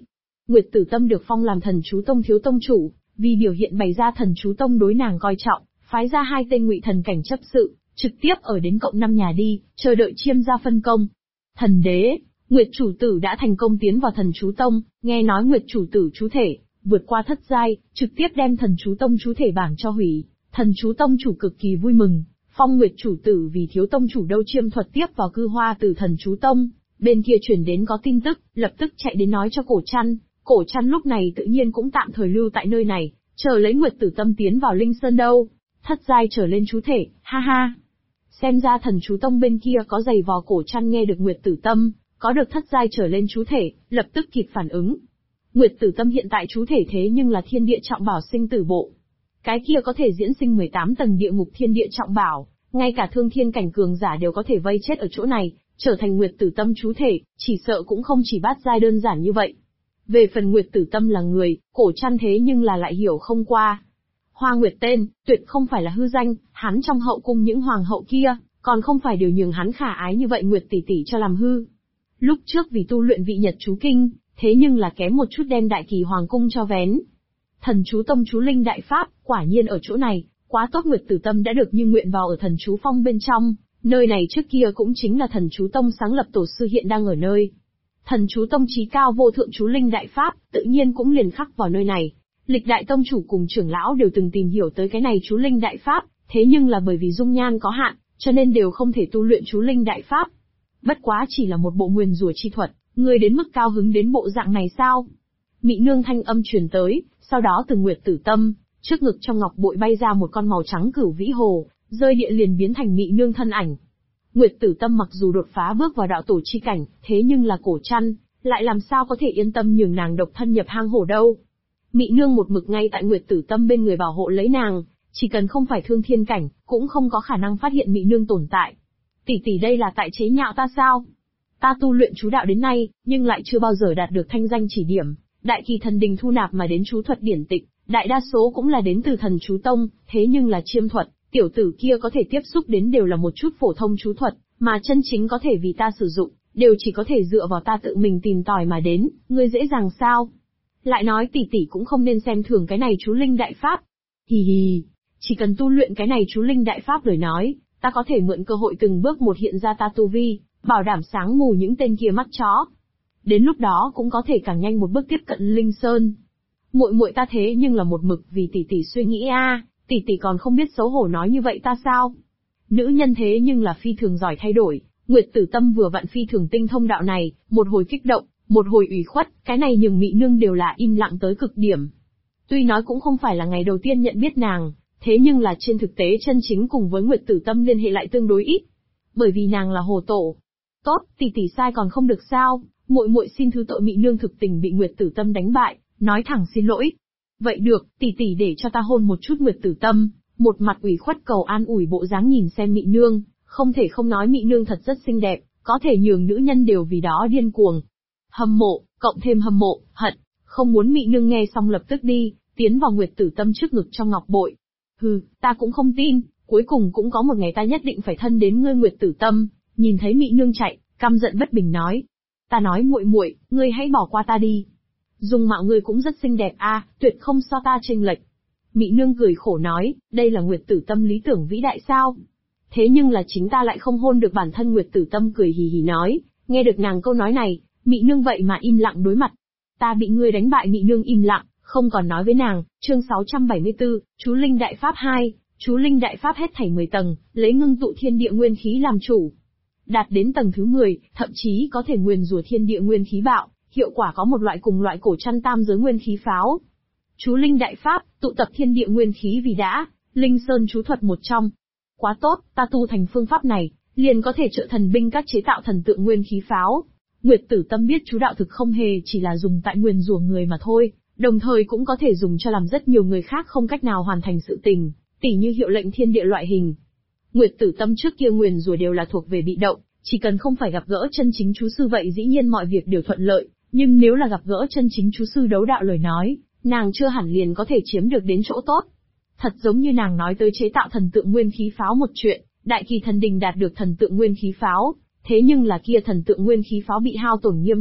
Nguyệt Tử Tâm được phong làm Thần Chú Tông thiếu tông chủ, vì biểu hiện bày ra Thần Chú Tông đối nàng coi trọng, phái ra 2 tên ngụy thần cảnh chấp sự, trực tiếp ở đến cộng 5 nhà đi, chờ đợi chiêm gia phân công. Thần đế, Nguyệt chủ tử đã thành công tiến vào Thần Chú Tông, nghe nói Nguyệt chủ tử chú thể, vượt qua thất giai, trực tiếp đem Thần Chú Tông chú thể bảng cho hủy. Thần Chú Tông chủ cực kỳ vui mừng, phong Nguyệt chủ tử vì thiếu tông chủ đâu chiêm thuật tiếp vào cư hoa từ Thần Chú Tông. Bên kia truyền đến có tin tức, lập tức chạy đến nói cho Cổ Trăn. Cổ Trăn lúc này tự nhiên cũng tạm thời lưu tại nơi này, chờ lấy Nguyệt Tử Tâm tiến vào Linh Sơn đâu. Thất giai trở lên chú thể, ha ha. Xem ra Thần Chú Tông bên kia có giày vò. Cổ Trăn nghe được Nguyệt Tử Tâm có được thất giai trở lên chú thể, lập tức kịp phản ứng. Nguyệt Tử Tâm hiện tại chú thể thế nhưng là thiên địa trọng bảo sinh tử bộ. Cái kia có thể diễn sinh 18 tầng địa ngục thiên địa trọng bảo, ngay cả thương thiên cảnh cường giả đều có thể vây chết ở chỗ này, trở thành Nguyệt Tử Tâm chú thể, chỉ sợ cũng không chỉ bát giai đơn giản như vậy. Về phần Nguyệt Tử Tâm là người, Cổ Trăn thế nhưng là lại hiểu không qua. Hoa Nguyệt tên, tuyệt không phải là hư danh, hắn trong hậu cung những hoàng hậu kia, còn không phải đều nhường hắn khả ái như vậy Nguyệt tỷ tỷ cho làm hư. Lúc trước vì tu luyện vị Nhật chú kinh, thế nhưng là kém một chút đem Đại Kỳ hoàng cung cho vén. Thần Chú Tông chú linh đại pháp, quả nhiên ở chỗ này, quá tốt. Nguyệt Tử Tâm đã được như nguyện vào ở Thần Chú Phong bên trong, nơi này trước kia cũng chính là Thần Chú Tông sáng lập tổ sư hiện đang ở nơi. Thần Chú Tông chí cao vô thượng chú linh đại pháp, tự nhiên cũng liền khắc vào nơi này. Lịch đại tông chủ cùng trưởng lão đều từng tìm hiểu tới cái này chú linh đại pháp, thế nhưng là bởi vì dung nhan có hạn, cho nên đều không thể tu luyện chú linh đại pháp. Bất quá chỉ là một bộ nguyền rủa chi thuật, ngươi đến mức cao hứng đến bộ dạng này sao? Mị nương thanh âm truyền tới, sau đó từ Nguyệt Tử Tâm, trước ngực trong ngọc bội bay ra một con màu trắng cửu vĩ hồ, rơi địa liền biến thành Mị nương thân ảnh. Nguyệt Tử Tâm mặc dù đột phá bước vào đạo tổ chi cảnh, thế nhưng là Cổ Trăn, lại làm sao có thể yên tâm nhường nàng độc thân nhập hang hổ đâu. Mị nương một mực ngay tại Nguyệt Tử Tâm bên người bảo hộ lấy nàng, chỉ cần không phải thương thiên cảnh, cũng không có khả năng phát hiện Mị nương tồn tại. Tỷ tỷ đây là tại chế nhạo ta sao? Ta tu luyện chú đạo đến nay, nhưng lại chưa bao giờ đạt được thanh danh chỉ điểm. Đại Kỳ thần đình thu nạp mà đến chú thuật điển tịch, đại đa số cũng là đến từ Thần Chú Tông, thế nhưng là chiêm thuật, tiểu tử kia có thể tiếp xúc đến đều là một chút phổ thông chú thuật, mà chân chính có thể vì ta sử dụng, đều chỉ có thể dựa vào ta tự mình tìm tòi mà đến, ngươi dễ dàng sao? Lại nói tỷ tỷ cũng không nên xem thường cái này chú linh đại pháp. Hì hì, chỉ cần tu luyện cái này chú linh đại pháp lời nói, ta có thể mượn cơ hội từng bước một hiện ra ta tu vi, bảo đảm sáng mù những tên kia mắt chó. Đến lúc đó cũng có thể càng nhanh một bước tiếp cận Linh Sơn. Muội muội ta thế nhưng là một mực vì tỷ tỷ suy nghĩ a, tỷ tỷ còn không biết xấu hổ nói như vậy ta sao? Nữ nhân thế nhưng là phi thường giỏi thay đổi, Nguyệt Tử Tâm vừa vặn phi thường tinh thông đạo này, một hồi kích động, một hồi ủy khuất, cái này nhường Mị nương đều là im lặng tới cực điểm. Tuy nói cũng không phải là ngày đầu tiên nhận biết nàng, thế nhưng là trên thực tế chân chính cùng với Nguyệt Tử Tâm liên hệ lại tương đối ít. Bởi vì nàng là hồ tổ. Tốt, tỷ tỷ sai còn không được sao, muội muội xin thứ tội. Mị nương thực tình bị Nguyệt Tử Tâm đánh bại, nói thẳng xin lỗi. Vậy được, tỷ tỷ để cho ta hôn một chút. Nguyệt Tử Tâm, một mặt ủy khuất cầu an ủi bộ dáng nhìn xem Mị nương, không thể không nói Mị nương thật rất xinh đẹp, có thể nhường nữ nhân đều vì đó điên cuồng. Hâm mộ, cộng thêm hâm mộ, hận, không muốn. Mị nương nghe xong lập tức đi, tiến vào Nguyệt Tử Tâm trước ngực trong ngọc bội. Hừ, ta cũng không tin, cuối cùng cũng có một ngày ta nhất định phải thân đến ngươi. Nguyệt Tử Tâm, nhìn thấy Mị nương chạy, căm giận bất bình nói. Ta nói muội muội, ngươi hãy bỏ qua ta đi. Dung mạo ngươi cũng rất xinh đẹp a, tuyệt không so ta chênh lệch. Mị nương cười khổ nói, đây là Nguyệt Tử Tâm lý tưởng vĩ đại sao? Thế nhưng là chính ta lại không hôn được bản thân. Nguyệt Tử Tâm cười hì hì nói, nghe được nàng câu nói này, Mị nương vậy mà im lặng đối mặt. Ta bị ngươi đánh bại. Mị nương im lặng, không còn nói với nàng. Chương 674, chú linh đại pháp 2, chú linh đại pháp hết thảy 10 tầng, lấy ngưng tụ thiên địa nguyên khí làm chủ. Đạt đến tầng thứ 10, thậm chí có thể nguyền rủa thiên địa nguyên khí bạo, hiệu quả có một loại cùng loại Cổ Trăn tam giới nguyên khí pháo. Chú linh đại pháp, tụ tập thiên địa nguyên khí vì đã, Linh Sơn chú thuật một trong. Quá tốt, ta tu thành phương pháp này, liền có thể trợ thần binh các chế tạo thần tượng nguyên khí pháo. Nguyệt Tử Tâm biết chú đạo thực không hề chỉ là dùng tại nguyền rủa người mà thôi, đồng thời cũng có thể dùng cho làm rất nhiều người khác không cách nào hoàn thành sự tình, tỉ như hiệu lệnh thiên địa loại hình. Nguyệt Tử Tâm trước kia nguyền rủa đều là thuộc về bị động, chỉ cần không phải gặp gỡ chân chính chú sư vậy dĩ nhiên mọi việc đều thuận lợi, nhưng nếu là gặp gỡ chân chính chú sư đấu đạo lời nói, nàng chưa hẳn liền có thể chiếm được đến chỗ tốt. Thật giống như nàng nói tới chế tạo thần tượng nguyên khí pháo một chuyện, Đại Kỳ thần đình đạt được thần tượng nguyên khí pháo, thế nhưng là kia thần tượng nguyên khí pháo bị hao tổn nghiêm trọng,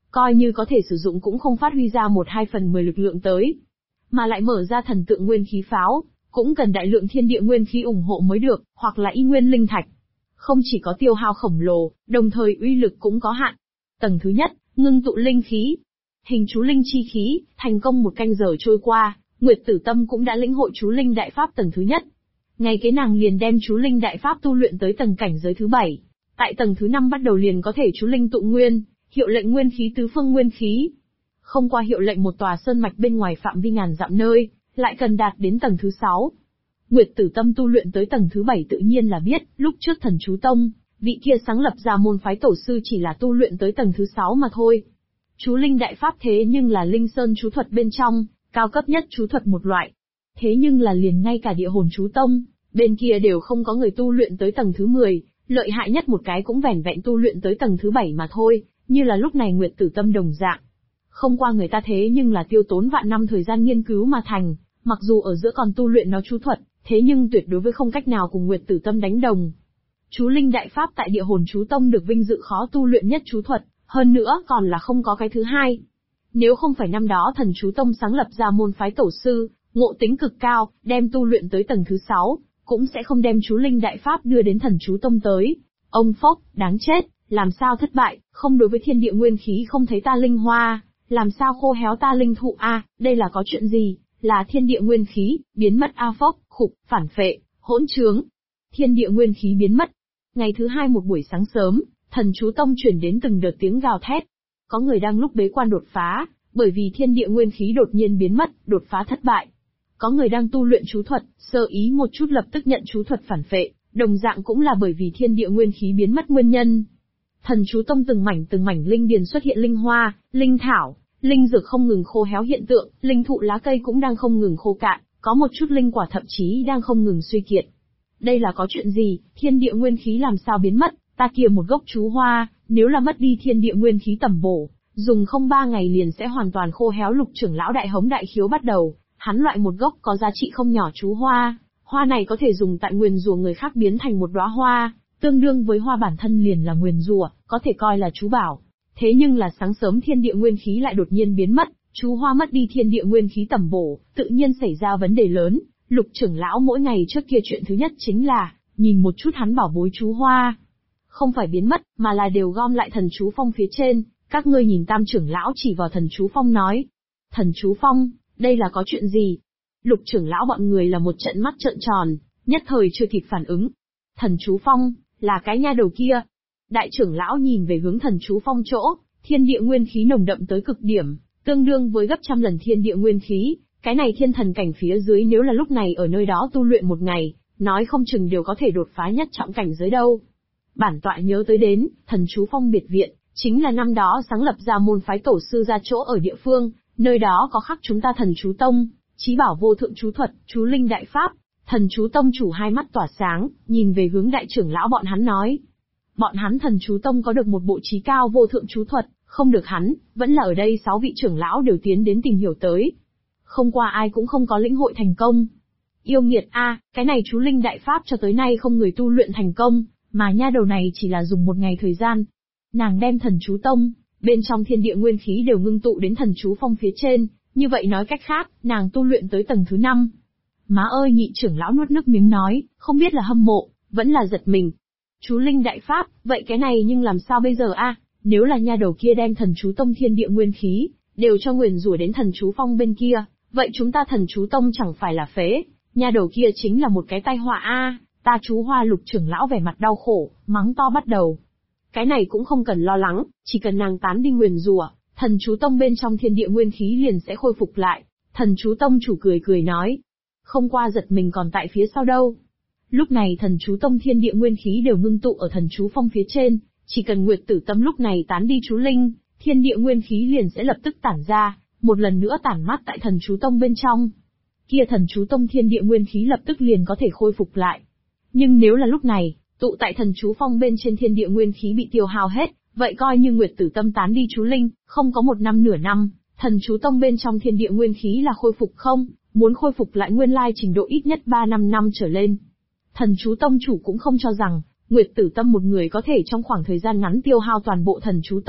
coi như có thể sử dụng cũng không phát huy ra 1/2/10 lực lượng tới. Mà lại mở ra thần tượng nguyên khí pháo, cũng cần đại lượng thiên địa nguyên khí ủng hộ mới được, hoặc là y nguyên linh thạch. Không chỉ có tiêu hao khổng lồ, đồng thời uy lực cũng có hạn. Tầng thứ nhất, ngưng tụ linh khí. Hình chú linh chi khí, thành công 1 canh giờ trôi qua, Nguyệt Tử Tâm cũng đã lĩnh hội chú linh đại pháp tầng thứ nhất. Ngày kế nàng liền đem chú linh đại pháp tu luyện tới tầng cảnh giới thứ 7. Tại tầng thứ 5 bắt đầu liền có thể chú linh tụ nguyên, hiệu lệnh nguyên khí tứ phương nguyên khí. Không qua hiệu lệnh một tòa sơn mạch bên ngoài phạm vi ngàn dặm nơi, lại cần đạt đến tầng thứ 6. Nguyệt Tử Tâm tu luyện tới tầng thứ 7 tự nhiên là biết, lúc trước Thần Chú Tông, vị kia sáng lập ra môn phái tổ sư chỉ là tu luyện tới tầng thứ 6 mà thôi. Chú linh đại pháp thế nhưng là linh sơn chú thuật bên trong, cao cấp nhất chú thuật một loại. Thế nhưng là liền ngay cả Địa Hồn Chú Tông, bên kia đều không có người tu luyện tới tầng thứ 10, lợi hại nhất một cái cũng vẻn vẹn tu luyện tới tầng thứ 7 mà thôi, như là lúc này Nguyệt Tử Tâm đồng dạng. Không qua người ta thế nhưng là tiêu tốn vạn năm thời gian nghiên cứu mà thành, mặc dù ở giữa còn tu luyện nó chú thuật, thế nhưng tuyệt đối với không cách nào cùng Nguyệt Tử Tâm đánh đồng. Chú linh đại pháp tại Địa Hồn Chú Tông được vinh dự khó tu luyện nhất chú thuật, hơn nữa còn là không có cái thứ hai. Nếu không phải năm đó Thần Chú Tông sáng lập ra môn phái tổ sư, ngộ tính cực cao, đem tu luyện tới tầng thứ 6, cũng sẽ không đem chú linh đại pháp đưa đến Thần Chú Tông tới. Ông phốc, đáng chết, làm sao thất bại, không đối với thiên địa nguyên khí không thấy ta linh hoa, làm sao khô héo ta linh thụ a, đây là có chuyện gì, là thiên địa nguyên khí, biến mất a phốc, khục, phản phệ, hỗn trướng. Thiên địa nguyên khí biến mất. Ngày thứ 2 một buổi sáng sớm, Thần Chú Tông chuyển đến từng đợt tiếng gào thét. Có người đang lúc bế quan đột phá, bởi vì thiên địa nguyên khí đột nhiên biến mất, đột phá thất bại. Có người đang tu luyện chú thuật, sơ ý một chút lập tức nhận chú thuật phản phệ, đồng dạng cũng là bởi vì thiên địa nguyên khí biến mất nguyên nhân. Thần Chú Tông từng mảnh linh điền xuất hiện linh hoa, linh thảo, linh dược không ngừng khô héo hiện tượng, linh thụ lá cây cũng đang không ngừng khô cạn, có một chút linh quả thậm chí đang không ngừng suy kiệt. Đây là có chuyện gì, thiên địa nguyên khí làm sao biến mất, ta kia một gốc chú hoa, nếu là mất đi thiên địa nguyên khí tẩm bổ, dùng không 3 ngày liền sẽ hoàn toàn khô héo. Lục trưởng lão đại hống đại khiếu bắt đầu, hắn loại một gốc có giá trị không nhỏ chú hoa, hoa này có thể dùng tại nguyền rủa người khác biến thành một đóa hoa, tương đương với hoa bản thân liền là nguyền rủa, có thể coi là chú bảo. Thế nhưng là sáng sớm thiên địa nguyên khí lại đột nhiên biến mất, chú hoa mất đi thiên địa nguyên khí tẩm bổ, tự nhiên xảy ra vấn đề lớn. Lục trưởng lão mỗi ngày trước kia chuyện thứ nhất chính là, nhìn một chút hắn bảo bối chú hoa. Không phải biến mất, mà là đều gom lại Thần Chú Phong phía trên, các ngươi nhìn. Tam trưởng lão chỉ vào Thần Chú Phong nói. Thần Chú Phong, đây là có chuyện gì? Lục trưởng lão bọn người là một trận mắt trợn tròn, nhất thời chưa kịp phản ứng. Thần Chú Phong, là cái nha đầu kia. Đại trưởng lão nhìn về hướng Thần Chú Phong chỗ, thiên địa nguyên khí nồng đậm tới cực điểm, tương đương với gấp trăm lần thiên địa nguyên khí. Cái này thiên thần cảnh phía dưới nếu là lúc này ở nơi đó tu luyện một ngày, nói không chừng đều có thể đột phá nhất trọng cảnh giới đâu. Bản tọa nhớ tới đến, Thần Chú Phong biệt viện, chính là năm đó sáng lập ra môn phái tổ sư ra chỗ ở địa phương, nơi đó có khắc chúng ta Thần Chú Tông, chí bảo vô thượng chú thuật, chú linh đại pháp. Thần Chú Tông chủ hai mắt tỏa sáng, nhìn về hướng đại trưởng lão bọn hắn nói. Bọn hắn Thần Chú Tông có được một bộ chí cao vô thượng chú thuật, không được hắn, vẫn là ở đây 6 vị trưởng lão đều tiến đến tìm hiểu tới. Không qua ai cũng không có lĩnh hội thành công. Yêu nghiệt a, cái này chú linh đại pháp cho tới nay không người tu luyện thành công, mà nha đầu này chỉ là dùng một ngày thời gian. Nàng đem Thần Chú Tông, bên trong thiên địa nguyên khí đều ngưng tụ đến Thần Chú Phong phía trên, như vậy nói cách khác, nàng tu luyện tới tầng thứ 5. Má ơi, nhị trưởng lão nuốt nước miếng nói, không biết là hâm mộ, vẫn là giật mình. Chú linh đại pháp, vậy cái này nhưng làm sao bây giờ a? Nếu là nha đầu kia đem Thần Chú Tông thiên địa nguyên khí, đều cho nguyền rủa đến Thần Chú Phong bên kia, vậy chúng ta Thần Chú Tông chẳng phải là phế, nha đầu kia chính là một cái tai họa a. Ta chú hoa. Lục trưởng lão vẻ mặt đau khổ, mắng to bắt đầu. Cái này cũng không cần lo lắng, chỉ cần nàng tán đi nguyền rủa, Thần Chú Tông bên trong thiên địa nguyên khí liền sẽ khôi phục lại. Thần Chú Tông chủ cười cười nói. Không qua giật mình còn tại phía sau đâu. Lúc này Thần Chú Tông thiên địa nguyên khí đều ngưng tụ ở Thần Chú Phong phía trên, chỉ cần Nguyệt Tử Tâm lúc này tán đi chú linh, thiên địa nguyên khí liền sẽ lập tức tản ra, một lần nữa tản mát tại Thần Chú Tông bên trong. Kia Thần Chú Tông thiên địa nguyên khí lập tức liền có thể khôi phục lại. Nhưng nếu là lúc này, tụ tại Thần Chú Phong bên trên thiên địa nguyên khí bị tiêu hao hết, vậy coi như Nguyệt Tử Tâm tán đi chú linh, không có 1 năm nửa năm, Thần Chú Tông bên trong thiên địa nguyên khí là khôi phục không, muốn khôi phục lại nguyên lai trình độ ít nhất 3-5 năm trở lên. Thần Chú Tông chủ cũng không cho rằng, Nguyệt Tử Tâm một người có thể trong khoảng thời gian ngắn tiêu hao toàn bộ Thần Chú Tông,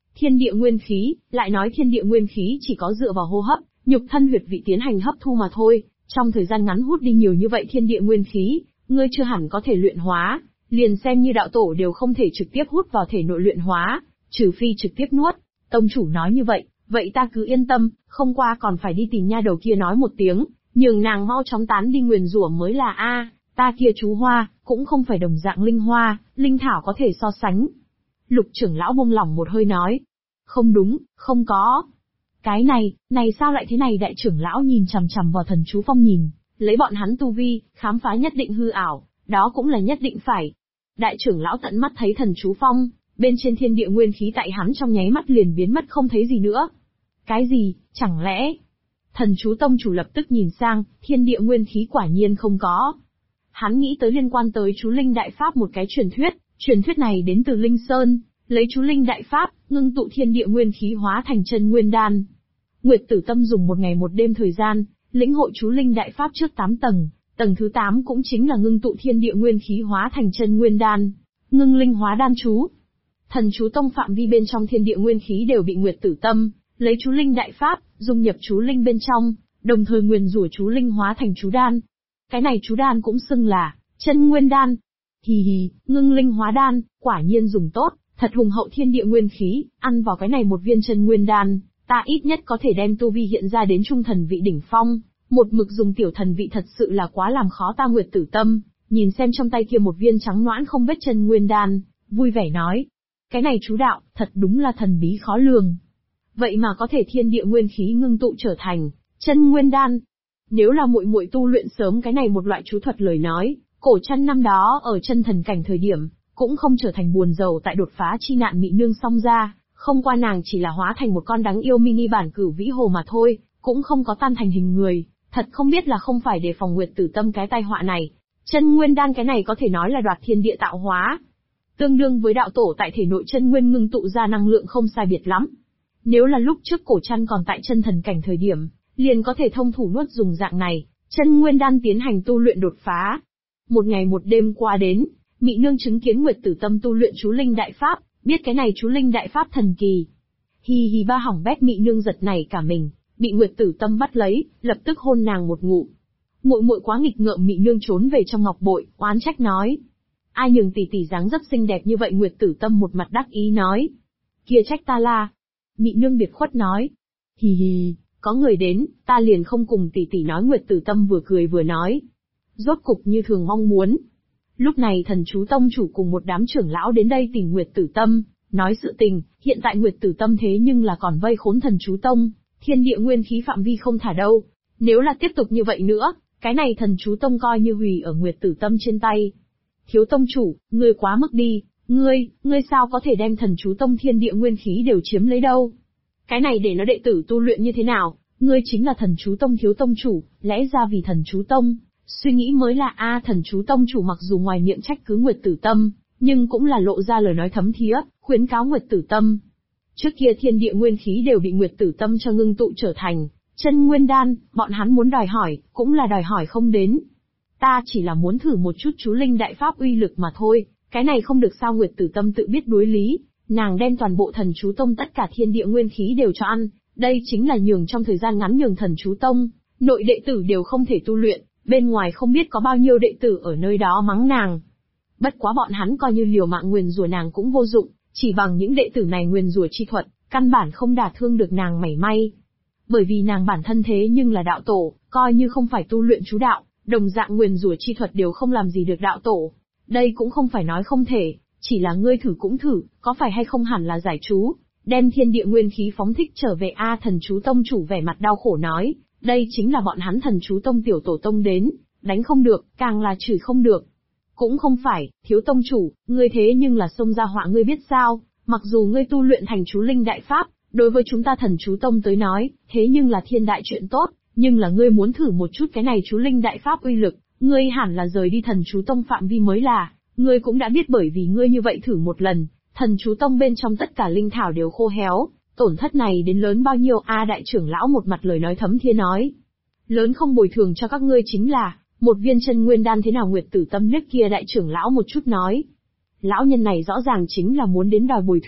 Thiên địa nguyên khí, lại nói thiên địa nguyên khí chỉ có dựa vào hô hấp, nhục thân huyệt vị tiến hành hấp thu mà thôi, trong thời gian ngắn hút đi nhiều như vậy thiên địa nguyên khí, ngươi chưa hẳn có thể luyện hóa, liền xem như đạo tổ đều không thể trực tiếp hút vào thể nội luyện hóa, trừ phi trực tiếp nuốt. Tông chủ nói như vậy, vậy ta cứ yên tâm, không qua còn phải đi tìm nha đầu kia nói một tiếng, nhường nàng mau chóng tán đi nguyền rủa mới là ta kia chú hoa, cũng không phải đồng dạng linh hoa, linh thảo có thể so sánh. Lục trưởng lão buông lỏng một hơi nói, không đúng, không có. Cái này sao lại thế này? Đại trưởng lão nhìn chằm chằm vào Thần Chú Phong nhìn, lấy bọn hắn tu vi, khám phá nhất định hư ảo, đó cũng là nhất định phải. Đại trưởng lão tận mắt thấy Thần Chú Phong, bên trên thiên địa nguyên khí tại hắn trong nháy mắt liền biến mất không thấy gì nữa. Cái gì, chẳng lẽ? Thần Chú Tông chủ lập tức nhìn sang, thiên địa nguyên khí quả nhiên không có. Hắn nghĩ tới liên quan tới chú Linh Đại Pháp một cái truyền thuyết này đến từ Linh Sơn, lấy chú Linh Đại Pháp, ngưng tụ thiên địa nguyên khí hóa thành chân nguyên đan. Nguyệt Tử Tâm dùng một ngày một đêm thời gian, lĩnh hội chú Linh Đại Pháp trước 8 tầng, tầng thứ 8 cũng chính là ngưng tụ thiên địa nguyên khí hóa thành chân nguyên đan, ngưng linh hóa đan chú. Thần Chú Tông phạm vi bên trong thiên địa nguyên khí đều bị Nguyệt Tử Tâm lấy chú Linh Đại Pháp, dung nhập chú Linh bên trong, đồng thời nguyền rủa chú Linh hóa thành chú đan. Cái này chú đan cũng xưng là chân nguyên đan. Hì hì, ngưng linh hóa đan, quả nhiên dùng tốt, thật hùng hậu thiên địa nguyên khí, ăn vào cái này một viên chân nguyên đan, ta ít nhất có thể đem tu vi hiện ra đến trung thần vị đỉnh phong, một mực dùng tiểu thần vị thật sự là quá làm khó ta. Nguyệt Tử Tâm, nhìn xem trong tay kia một viên trắng noãn không vết chân nguyên đan, vui vẻ nói. Cái này chú đạo, thật đúng là thần bí khó lường. Vậy mà có thể thiên địa nguyên khí ngưng tụ trở thành chân nguyên đan. Nếu là muội muội tu luyện sớm cái này một loại chú thuật lời nói, cổ chân năm đó ở chân thần cảnh thời điểm, cũng không trở thành buồn rầu tại đột phá chi nạn mị nương song ra, không qua nàng chỉ là hóa thành một con đáng yêu mini bản cửu vĩ hồ mà thôi, cũng không có tan thành hình người, thật không biết là không phải để phòng Nguyệt Tử Tâm cái tai họa này. Chân nguyên đan cái này có thể nói là đoạt thiên địa tạo hóa, tương đương với đạo tổ tại thể nội chân nguyên ngưng tụ ra năng lượng không sai biệt lắm. Nếu là lúc trước cổ chân còn tại chân thần cảnh thời điểm, liền có thể thông thủ nuốt dùng dạng này, chân nguyên đan tiến hành tu luyện đột phá. Một ngày một đêm qua đến, Mị nương chứng kiến Nguyệt Tử Tâm tu luyện chú Linh Đại Pháp, biết cái này chú Linh Đại Pháp thần kỳ. Hì hì ba hỏng bét. Mị nương giật nảy cả mình, bị Nguyệt Tử Tâm bắt lấy, lập tức hôn nàng một ngụm. Muội muội quá nghịch ngợm. Mị nương trốn về trong ngọc bội, oán trách nói. Ai nhường tỷ tỷ dáng dấp xinh đẹp như vậy? Nguyệt Tử Tâm một mặt đắc ý nói. Kia trách ta la. Mị nương biệt khuất nói. Hì hì, có người đến, ta liền không cùng tỷ tỷ nói. Nguyệt Tử Tâm vừa cười vừa nói. Rốt cục như thường mong muốn. Lúc này Thần Chú Tông chủ cùng một đám trưởng lão đến đây tìm Nguyệt Tử Tâm, nói sự tình, hiện tại Nguyệt Tử Tâm thế nhưng là còn vây khốn Thần Chú Tông, thiên địa nguyên khí phạm vi không thả đâu. Nếu là tiếp tục như vậy nữa, cái này Thần Chú Tông coi như hủy ở Nguyệt Tử Tâm trên tay. Thiếu tông chủ, ngươi quá mức đi, ngươi sao có thể đem Thần Chú Tông thiên địa nguyên khí đều chiếm lấy đâu? Cái này để nó đệ tử tu luyện như thế nào? Ngươi chính là Thần Chú Tông thiếu tông chủ, lẽ ra vì Thần Chú Tông suy nghĩ mới là. Thần Chú Tông chủ mặc dù ngoài miệng trách cứ Nguyệt Tử Tâm, nhưng cũng là lộ ra lời nói thấm thía, khuyến cáo Nguyệt Tử Tâm. Trước kia thiên địa nguyên khí đều bị Nguyệt Tử Tâm cho ngưng tụ trở thành chân nguyên đan, bọn hắn muốn đòi hỏi, cũng là đòi hỏi không đến. Ta chỉ là muốn thử một chút chú Linh Đại Pháp uy lực mà thôi, cái này không được sao? Nguyệt Tử Tâm tự biết đối lý, nàng đem toàn bộ Thần Chú Tông tất cả thiên địa nguyên khí đều cho ăn, đây chính là nhường trong thời gian ngắn nhường Thần Chú Tông nội đệ tử đều không thể tu luyện. Bên ngoài không biết có bao nhiêu đệ tử ở nơi đó mắng nàng. Bất quá bọn hắn coi như liều mạng nguyền rủa nàng cũng vô dụng, chỉ bằng những đệ tử này nguyền rủa chi thuật, căn bản không đả thương được nàng mảy may. Bởi vì nàng bản thân thế nhưng là đạo tổ, coi như không phải tu luyện chú đạo, đồng dạng nguyền rủa chi thuật đều không làm gì được đạo tổ. Đây cũng không phải nói không thể, chỉ là ngươi thử cũng thử, có phải hay không hẳn là giải chú, đem thiên địa nguyên khí phóng thích trở về. Thần Chú Tông chủ vẻ mặt đau khổ nói. Đây chính là bọn hắn Thần Chú Tông tiểu tổ tông đến, đánh không được, càng là chửi không được. Cũng không phải, thiếu tông chủ, ngươi thế nhưng là xông ra họa. Ngươi biết sao, mặc dù ngươi tu luyện thành chú Linh Đại Pháp, đối với chúng ta Thần Chú Tông tới nói, thế nhưng là thiên đại chuyện tốt, nhưng là ngươi muốn thử một chút cái này chú Linh Đại Pháp uy lực, ngươi hẳn là rời đi Thần Chú Tông phạm vi mới là. Ngươi cũng đã biết bởi vì ngươi như vậy thử một lần, Thần Chú Tông bên trong tất cả linh thảo đều khô héo. Tổn thất này đến lớn bao nhiêu? Đại trưởng lão một mặt lời nói thấm thía nói. Lớn không bồi thường cho các ngươi chính là một viên chân nguyên đan thế nào? Nguyệt Tử Tâm liếc kia đại trưởng lão một chút nói. Lão nhân này rõ ràng chính là muốn đến đòi bồi thường,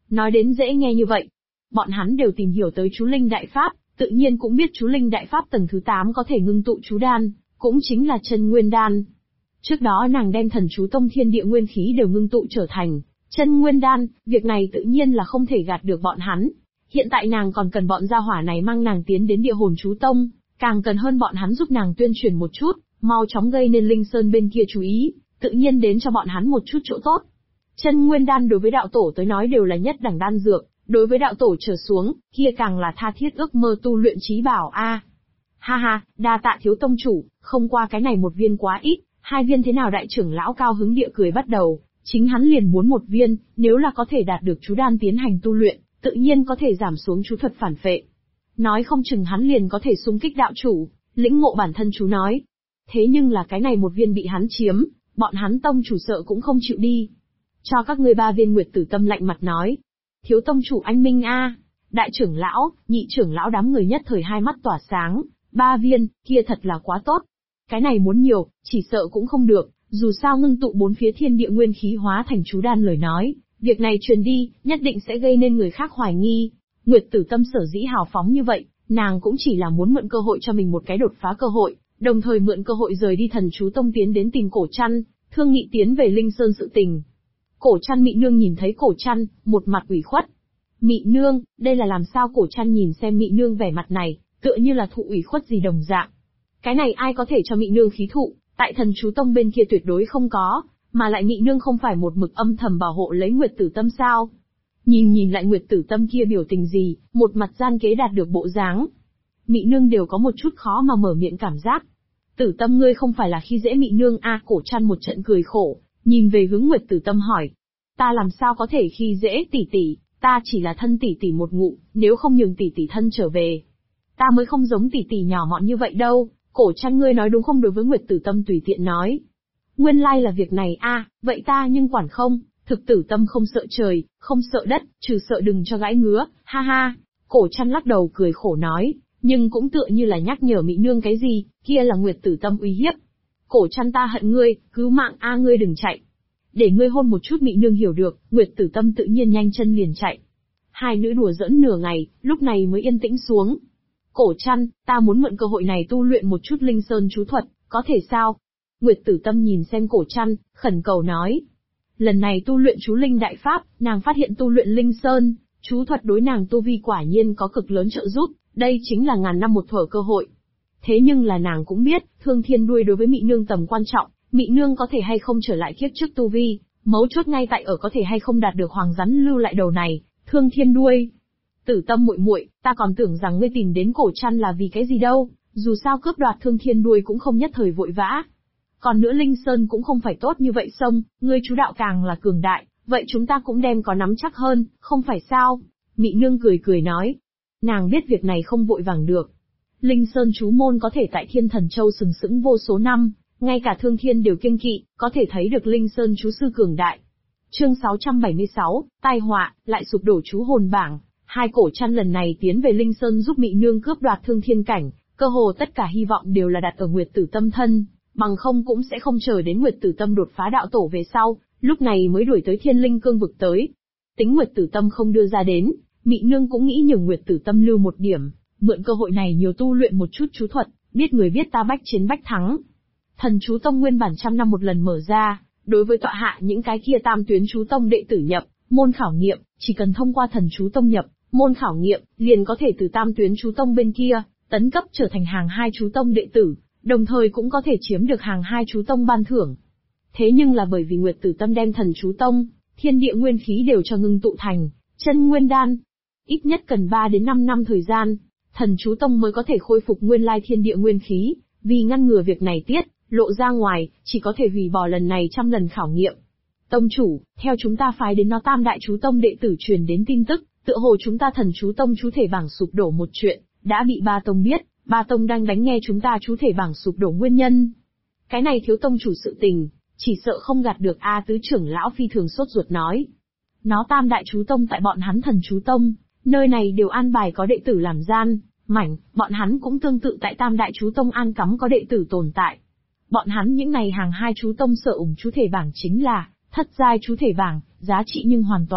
Nói đến dễ nghe như vậy. Bọn hắn đều tìm hiểu tới chú Linh Đại Pháp, tự nhiên cũng biết chú Linh Đại Pháp tầng thứ 8 có thể ngưng tụ chú đan, cũng chính là chân nguyên đan. Trước đó nàng đem thần chú tông thiên địa nguyên khí đều ngưng tụ trở thành chân nguyên đan, việc này tự nhiên là không thể gạt được bọn hắn. Hiện tại nàng còn cần bọn gia hỏa này mang nàng tiến đến địa hồn chú tông, càng cần hơn bọn hắn giúp nàng tuyên truyền một chút, mau chóng gây nên Linh Sơn bên kia chú ý, tự nhiên đến cho bọn hắn một chút chỗ tốt. Chân nguyên đan đối với đạo tổ tới nói đều là nhất đẳng đan dược, đối với đạo tổ trở xuống, kia càng là tha thiết ước mơ tu luyện trí bảo a. Ha ha, đa tạ thiếu tông chủ, không qua cái này một viên quá ít, 2 viên thế nào? Đại trưởng lão cao hứng địa cười bắt đầu, chính hắn liền muốn 1 viên, nếu là có thể đạt được chú đan tiến hành tu luyện, tự nhiên có thể giảm xuống chú thuật phản phệ. Nói không chừng hắn liền có thể xung kích đạo chủ, lĩnh ngộ bản thân chú nói. Thế nhưng là cái này 1 viên bị hắn chiếm, bọn hắn tông chủ sợ cũng không chịu đi. Cho các ngươi 3 viên. Nguyệt Tử Tâm lạnh mặt nói. Thiếu tông chủ anh minh a. Đại trưởng lão, nhị trưởng lão đám người nhất thời hai mắt tỏa sáng, 3 viên, kia thật là quá tốt. Cái này muốn nhiều, chỉ sợ cũng không được, dù sao ngưng tụ 4 phía thiên địa nguyên khí hóa thành chú đan lời nói, việc này truyền đi, nhất định sẽ gây nên người khác hoài nghi. Nguyệt Tử Tâm sở dĩ hào phóng như vậy, nàng cũng chỉ là muốn mượn cơ hội cho mình một cái đột phá cơ hội, đồng thời mượn cơ hội rời đi thần chú tông tiến đến tìm Cổ Trăn, thương nghị tiến về Linh Sơn sự tình. Cổ Trăn Mị Nương nhìn thấy Cổ Trăn, một mặt ủy khuất. Mị Nương, đây là làm sao? Cổ Trăn nhìn xem Mị Nương vẻ mặt này, tựa như là thụ ủy khuất gì đồng dạng. Cái này ai có thể cho Mị Nương khí thụ, tại thần chú tông bên kia tuyệt đối không có, mà lại Mị Nương không phải một mực âm thầm bảo hộ lấy Nguyệt Tử Tâm sao? Nhìn lại Nguyệt Tử Tâm kia biểu tình gì, một mặt gian kế đạt được bộ dáng. Mị Nương đều có một chút khó mà mở miệng cảm giác. Tử Tâm ngươi không phải là khi dễ Mị Nương a? Cổ Trăn một trận cười khổ, nhìn về hướng Nguyệt Tử Tâm hỏi. Ta làm sao có thể khi dễ tỷ tỷ, ta chỉ là thân tỷ tỷ một ngụ, nếu không nhường tỷ tỷ thân trở về. Ta mới không giống tỷ tỷ nhỏ mọn như vậy đâu, Cổ Trăn ngươi nói đúng không? Đối với Nguyệt Tử Tâm tùy tiện nói. Nguyên lai là việc này a, vậy ta nhưng quản không, thực Tử Tâm không sợ trời, không sợ đất, trừ sợ đừng cho gãi ngứa, ha ha. Cổ Trăn lắc đầu cười khổ nói, nhưng cũng tựa như là nhắc nhở Mị Nương cái gì, kia là Nguyệt Tử Tâm uy hiếp. Cổ Trăn ta hận ngươi, cứu mạng a ngươi đừng chạy. Để ngươi hôn một chút. Mị Nương hiểu được, Nguyệt Tử Tâm tự nhiên nhanh chân liền chạy. Hai nữ đùa giỡn nửa ngày, lúc này mới yên tĩnh xuống. Cổ Trăn, ta muốn mượn cơ hội này tu luyện một chút Linh Sơn chú thuật, có thể sao? Nguyệt Tử Tâm nhìn xem Cổ Trăn, khẩn cầu nói. Lần này tu luyện chú Linh Đại Pháp, nàng phát hiện tu luyện Linh Sơn chú thuật đối nàng tu vi quả nhiên có cực lớn trợ giúp, đây chính là ngàn năm một thuở cơ hội. Thế nhưng là nàng cũng biết, Thương Thiên Đuôi đối với Mị Nương tầm quan trọng, Mị Nương có thể hay không trở lại kiếp trước tu vi, mấu chốt ngay tại ở có thể hay không đạt được Hoàng Rắn lưu lại đầu này, Thương Thiên Đuôi. Tử Tâm muội muội, ta còn tưởng rằng ngươi tìm đến Cổ Trăn là vì cái gì đâu, dù sao cướp đoạt Thương Thiên Đuôi cũng không nhất thời vội vã. Còn nữa Linh Sơn cũng không phải tốt như vậy xông, ngươi chú đạo càng là cường đại, vậy chúng ta cũng đem có nắm chắc hơn, không phải sao? Mị Nương cười cười nói. Nàng biết việc này không vội vàng được. Linh Sơn chú môn có thể tại Thiên Thần Châu sừng sững vô số năm, ngay cả Thương Thiên đều kiêng kỵ, có thể thấy được Linh Sơn chú sư cường đại. Chương 676, tai họa, lại sụp đổ chú hồn bảng. Hai Cổ Trăn lần này tiến về Linh Sơn giúp Mị Nương cướp đoạt Thương Thiên cảnh, cơ hồ tất cả hy vọng đều là đặt ở Nguyệt Tử Tâm thân, bằng không cũng sẽ không chờ đến Nguyệt Tử Tâm đột phá đạo tổ về sau, lúc này mới đuổi tới Thiên Linh Cương vực tới. Tính Nguyệt Tử Tâm không đưa ra đến, Mị Nương cũng nghĩ nhường Nguyệt Tử Tâm lưu một điểm, mượn cơ hội này nhiều tu luyện một chút chú thuật, biết người biết ta bách chiến bách thắng. Thần chú tông nguyên bản 100 năm một lần mở ra, đối với tọa hạ những cái kia tam tuyến chú tông đệ tử nhập môn khảo nghiệm, chỉ cần thông qua thần chú tông nhập môn khảo nghiệm, liền có thể từ tam tuyến chú tông bên kia tấn cấp trở thành hàng 2 chú tông đệ tử, đồng thời cũng có thể chiếm được hàng 2 chú tông ban thưởng. Thế nhưng là bởi vì Nguyệt Tử Tâm đem thần chú tông, thiên địa nguyên khí đều cho ngưng tụ thành chân nguyên đan, ít nhất cần 3 đến 5 năm thời gian, thần chú tông mới có thể khôi phục nguyên lai thiên địa nguyên khí, vì ngăn ngừa việc này tiết lộ ra ngoài, chỉ có thể hủy bỏ lần này 100 lần khảo nghiệm. Tông chủ, theo chúng ta phái đến nó tam đại chú tông đệ tử truyền đến tin tức, tựa hồ chúng ta thần chú tông chú thể bảng sụp đổ một chuyện, đã bị ba tông biết, ba tông đang đánh nghe chúng ta chú thể bảng sụp đổ nguyên nhân. Cái này thiếu tông chủ sự tình, chỉ sợ không gạt được a. Tứ trưởng lão phi thường sốt ruột nói. Nó tam đại chú tông tại bọn hắn thần chú tông, nơi này đều an bài có đệ tử làm gian, mảnh, bọn hắn cũng tương tự tại tam đại chú tông an cắm có đệ tử tồn tại. Bọn hắn những này hàng 2 chú tông sợ chú thể bảng chính là thất giai chú thể bảng, giá trị nhưng hoàn toàn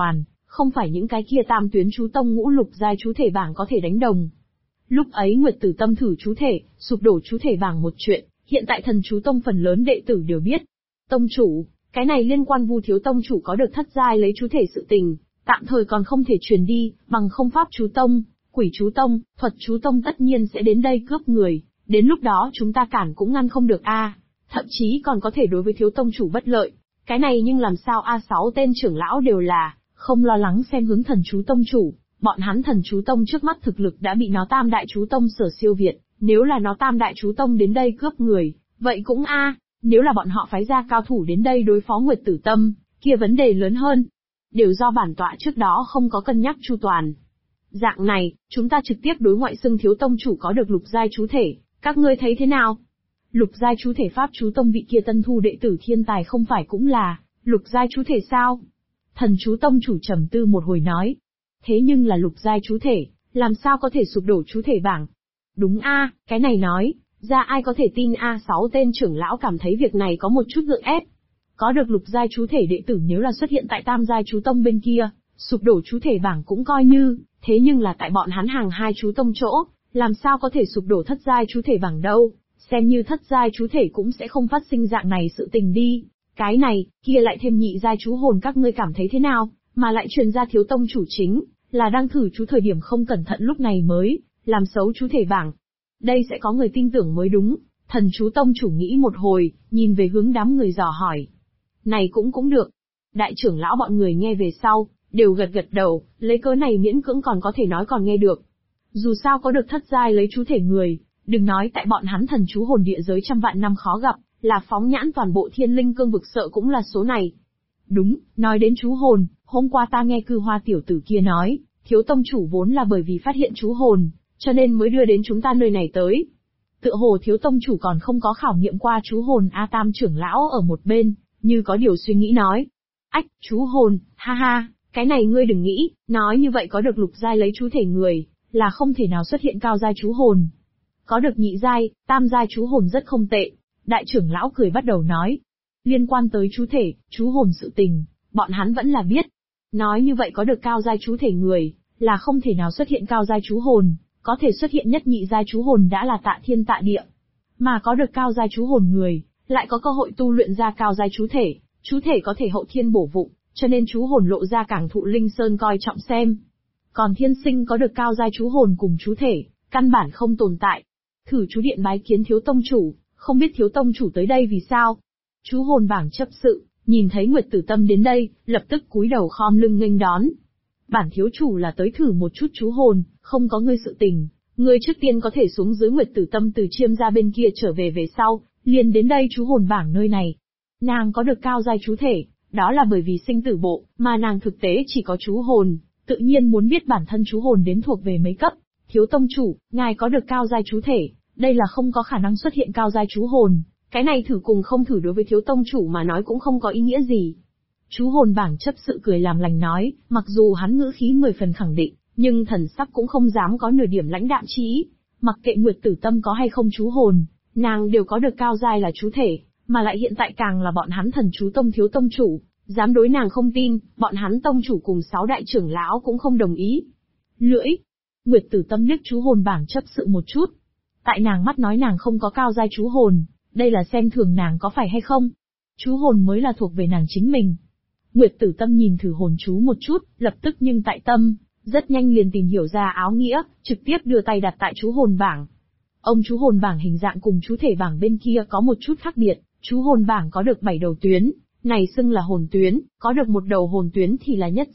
không phải những cái kia tam tuyến chú tông ngũ lục giai chú thể bảng có thể đánh đồng. Lúc ấy Nguyệt Tử Tâm thử chú thể, sụp đổ chú thể bảng một chuyện, hiện tại Thần Chú Tông phần lớn đệ tử đều biết. Tông chủ, cái này liên quan Vu thiếu tông chủ có được thất giai lấy chú thể sự tình, tạm thời còn không thể truyền đi, bằng không pháp chú tông, quỷ chú tông, thuật chú tông tất nhiên sẽ đến đây cướp người, đến lúc đó chúng ta cản cũng ngăn không được a, thậm chí còn có thể đối với thiếu tông chủ bất lợi. Cái này nhưng làm sao A6 tên trưởng lão đều là, không lo lắng xem hướng Thần Chú Tông chủ, bọn hắn Thần Chú Tông trước mắt thực lực đã bị nó Tam Đại Chú Tông sở siêu việt, nếu là nó Tam Đại Chú Tông đến đây cướp người, vậy cũng nếu là bọn họ phái ra cao thủ đến đây đối phó Nguyệt Tử Tâm, kia vấn đề lớn hơn. Đều do bản tọa trước đó không có cân nhắc chu toàn. Dạng này, chúng ta trực tiếp đối ngoại xưng thiếu tông chủ có được lục giai chú thể, các ngươi thấy thế nào? Lục giai chú thể pháp chú tông vị kia tân thu đệ tử thiên tài không phải cũng là lục giai chú thể sao? Thần Chú Tông chủ trầm tư một hồi nói. Thế nhưng là lục giai chú thể, làm sao có thể sụp đổ chú thể bảng? Đúng cái này nói, ra ai có thể tin 6 tên trưởng lão cảm thấy việc này có một chút gượng ép. Có được lục giai chú thể đệ tử nếu là xuất hiện tại tam giai chú tông bên kia, sụp đổ chú thể bảng cũng coi như, thế nhưng là tại bọn hắn hàng hai chú tông chỗ, làm sao có thể sụp đổ thất giai chú thể bảng đâu, xem như thất giai chú thể cũng sẽ không phát sinh dạng này sự tình đi. Cái này, kia lại thêm nhị giai chú hồn các ngươi cảm thấy thế nào, mà lại truyền ra thiếu tông chủ chính, là đang thử chú thời điểm không cẩn thận lúc này mới, làm xấu chú thể bảng. Đây sẽ có người tin tưởng mới đúng, Thần Chú Tông chủ nghĩ một hồi, nhìn về hướng đám người dò hỏi. Này cũng được. Đại trưởng lão bọn người nghe về sau, đều gật gật đầu, lấy cớ này miễn cưỡng còn có thể nói còn nghe được. Dù sao có được thất giai lấy chú thể người, đừng nói tại bọn hắn thần chú hồn địa giới trăm vạn năm khó gặp, là phóng nhãn toàn bộ thiên linh cương vực sợ cũng là số này. Đúng, nói đến chú hồn, hôm qua ta nghe Cư Hoa tiểu tử kia nói, thiếu tông chủ vốn là bởi vì phát hiện chú hồn, cho nên mới đưa đến chúng ta nơi này tới. Tựa hồ thiếu tông chủ còn không có khảo nghiệm qua chú hồn. A Tam trưởng lão ở một bên, như có điều suy nghĩ nói. Ách, chú hồn, ha ha, cái này ngươi đừng nghĩ, nói như vậy có được lục giai lấy chú thể người, là không thể nào xuất hiện cao giai chú hồn. Có được nhị giai, tam giai chú hồn rất không tệ. Đại trưởng lão cười bắt đầu nói. Liên quan tới chú thể, chú hồn sự tình, bọn hắn vẫn là biết. Nói như vậy có được cao giai chú thể người, là không thể nào xuất hiện cao giai chú hồn, có thể xuất hiện nhất nhị giai chú hồn đã là tạ thiên tạ địa. Mà có được cao giai chú hồn người, lại có cơ hội tu luyện ra cao giai chú thể có thể hậu thiên bổ vụng, cho nên chú hồn lộ ra càng thụ linh sơn coi trọng xem. Còn thiên sinh có được cao giai chú hồn cùng chú thể, căn bản không tồn tại. Thử chú điện bái kiến thiếu tông chủ, không biết thiếu tông chủ tới đây vì sao? Chú hồn bảng chấp sự, nhìn thấy Nguyệt Tử Tâm đến đây, lập tức cúi đầu khom lưng nghênh đón. Bản thiếu chủ là tới thử một chút chú hồn, không có ngươi sự tình, ngươi trước tiên có thể xuống dưới Nguyệt Tử Tâm từ Chiêm gia bên kia trở về sau, liền đến đây chú hồn bảng nơi này. Nàng có được cao giai chú thể, đó là bởi vì sinh tử bộ, mà nàng thực tế chỉ có chú hồn, tự nhiên muốn biết bản thân chú hồn đến thuộc về mấy cấp. Thiếu tông chủ, ngài có được cao giai chú thể, đây là không có khả năng xuất hiện cao giai chú hồn, cái này thử cùng không thử đối với thiếu tông chủ mà nói cũng không có ý nghĩa gì. Chú hồn bảng chấp sự cười làm lành nói, mặc dù hắn ngữ khí 10 phần khẳng định, nhưng thần sắc cũng không dám có nửa điểm lãnh đạm chi ý. Mặc kệ Nguyệt Tử Tâm có hay không chú hồn, nàng đều có được cao giai là chú thể, mà lại hiện tại càng là bọn hắn Thần Chú Tông thiếu tông chủ, dám đối nàng không tin, bọn hắn tông chủ cùng 6 đại trưởng lão cũng không đồng ý. Lưỡi. Nguyệt Tử Tâm liếc chú hồn bảng chấp sự một chút. Tại nàng mắt nói nàng không có cao giai chú hồn, đây là xem thường nàng có phải hay không? Chú hồn mới là thuộc về nàng chính mình. Nguyệt Tử Tâm nhìn thử hồn chú một chút, lập tức nhưng tại tâm, rất nhanh liền tìm hiểu ra áo nghĩa, trực tiếp đưa tay đặt tại chú hồn bảng. Ông chú hồn bảng hình dạng cùng chú thể bảng bên kia có một chút khác biệt, chú hồn bảng có được 7 đầu tuyến, này xưng là hồn tuyến, có được một đầu hồn tuyến thì là nhất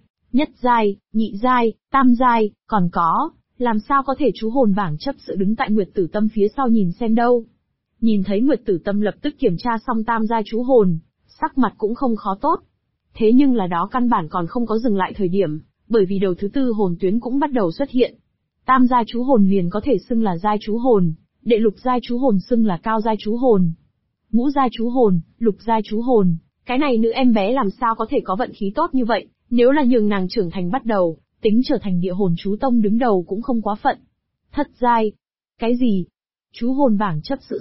giai, nhị giai, tam giai, còn có, làm sao có thể chú hồn bảng chấp sự đứng tại Nguyệt Tử Tâm phía sau nhìn xem đâu. Nhìn thấy Nguyệt Tử Tâm lập tức kiểm tra xong tam giai chú hồn, sắc mặt cũng không khó tốt. Thế nhưng là đó căn bản còn không có dừng lại thời điểm, bởi vì đầu thứ tư hồn tuyến cũng bắt đầu xuất hiện. Tam giai chú hồn liền có thể xưng là giai chú hồn, đệ lục giai chú hồn xưng là cao giai chú hồn. Ngũ giai chú hồn, lục giai chú hồn, cái này nữ em bé làm sao có thể có vận khí tốt như vậy, nếu là nhường nàng trưởng thành bắt đầu, tính trở thành địa hồn chú tông đứng đầu cũng không quá phận. Thất giai. Cái gì? Chú hồn bảng chấp sự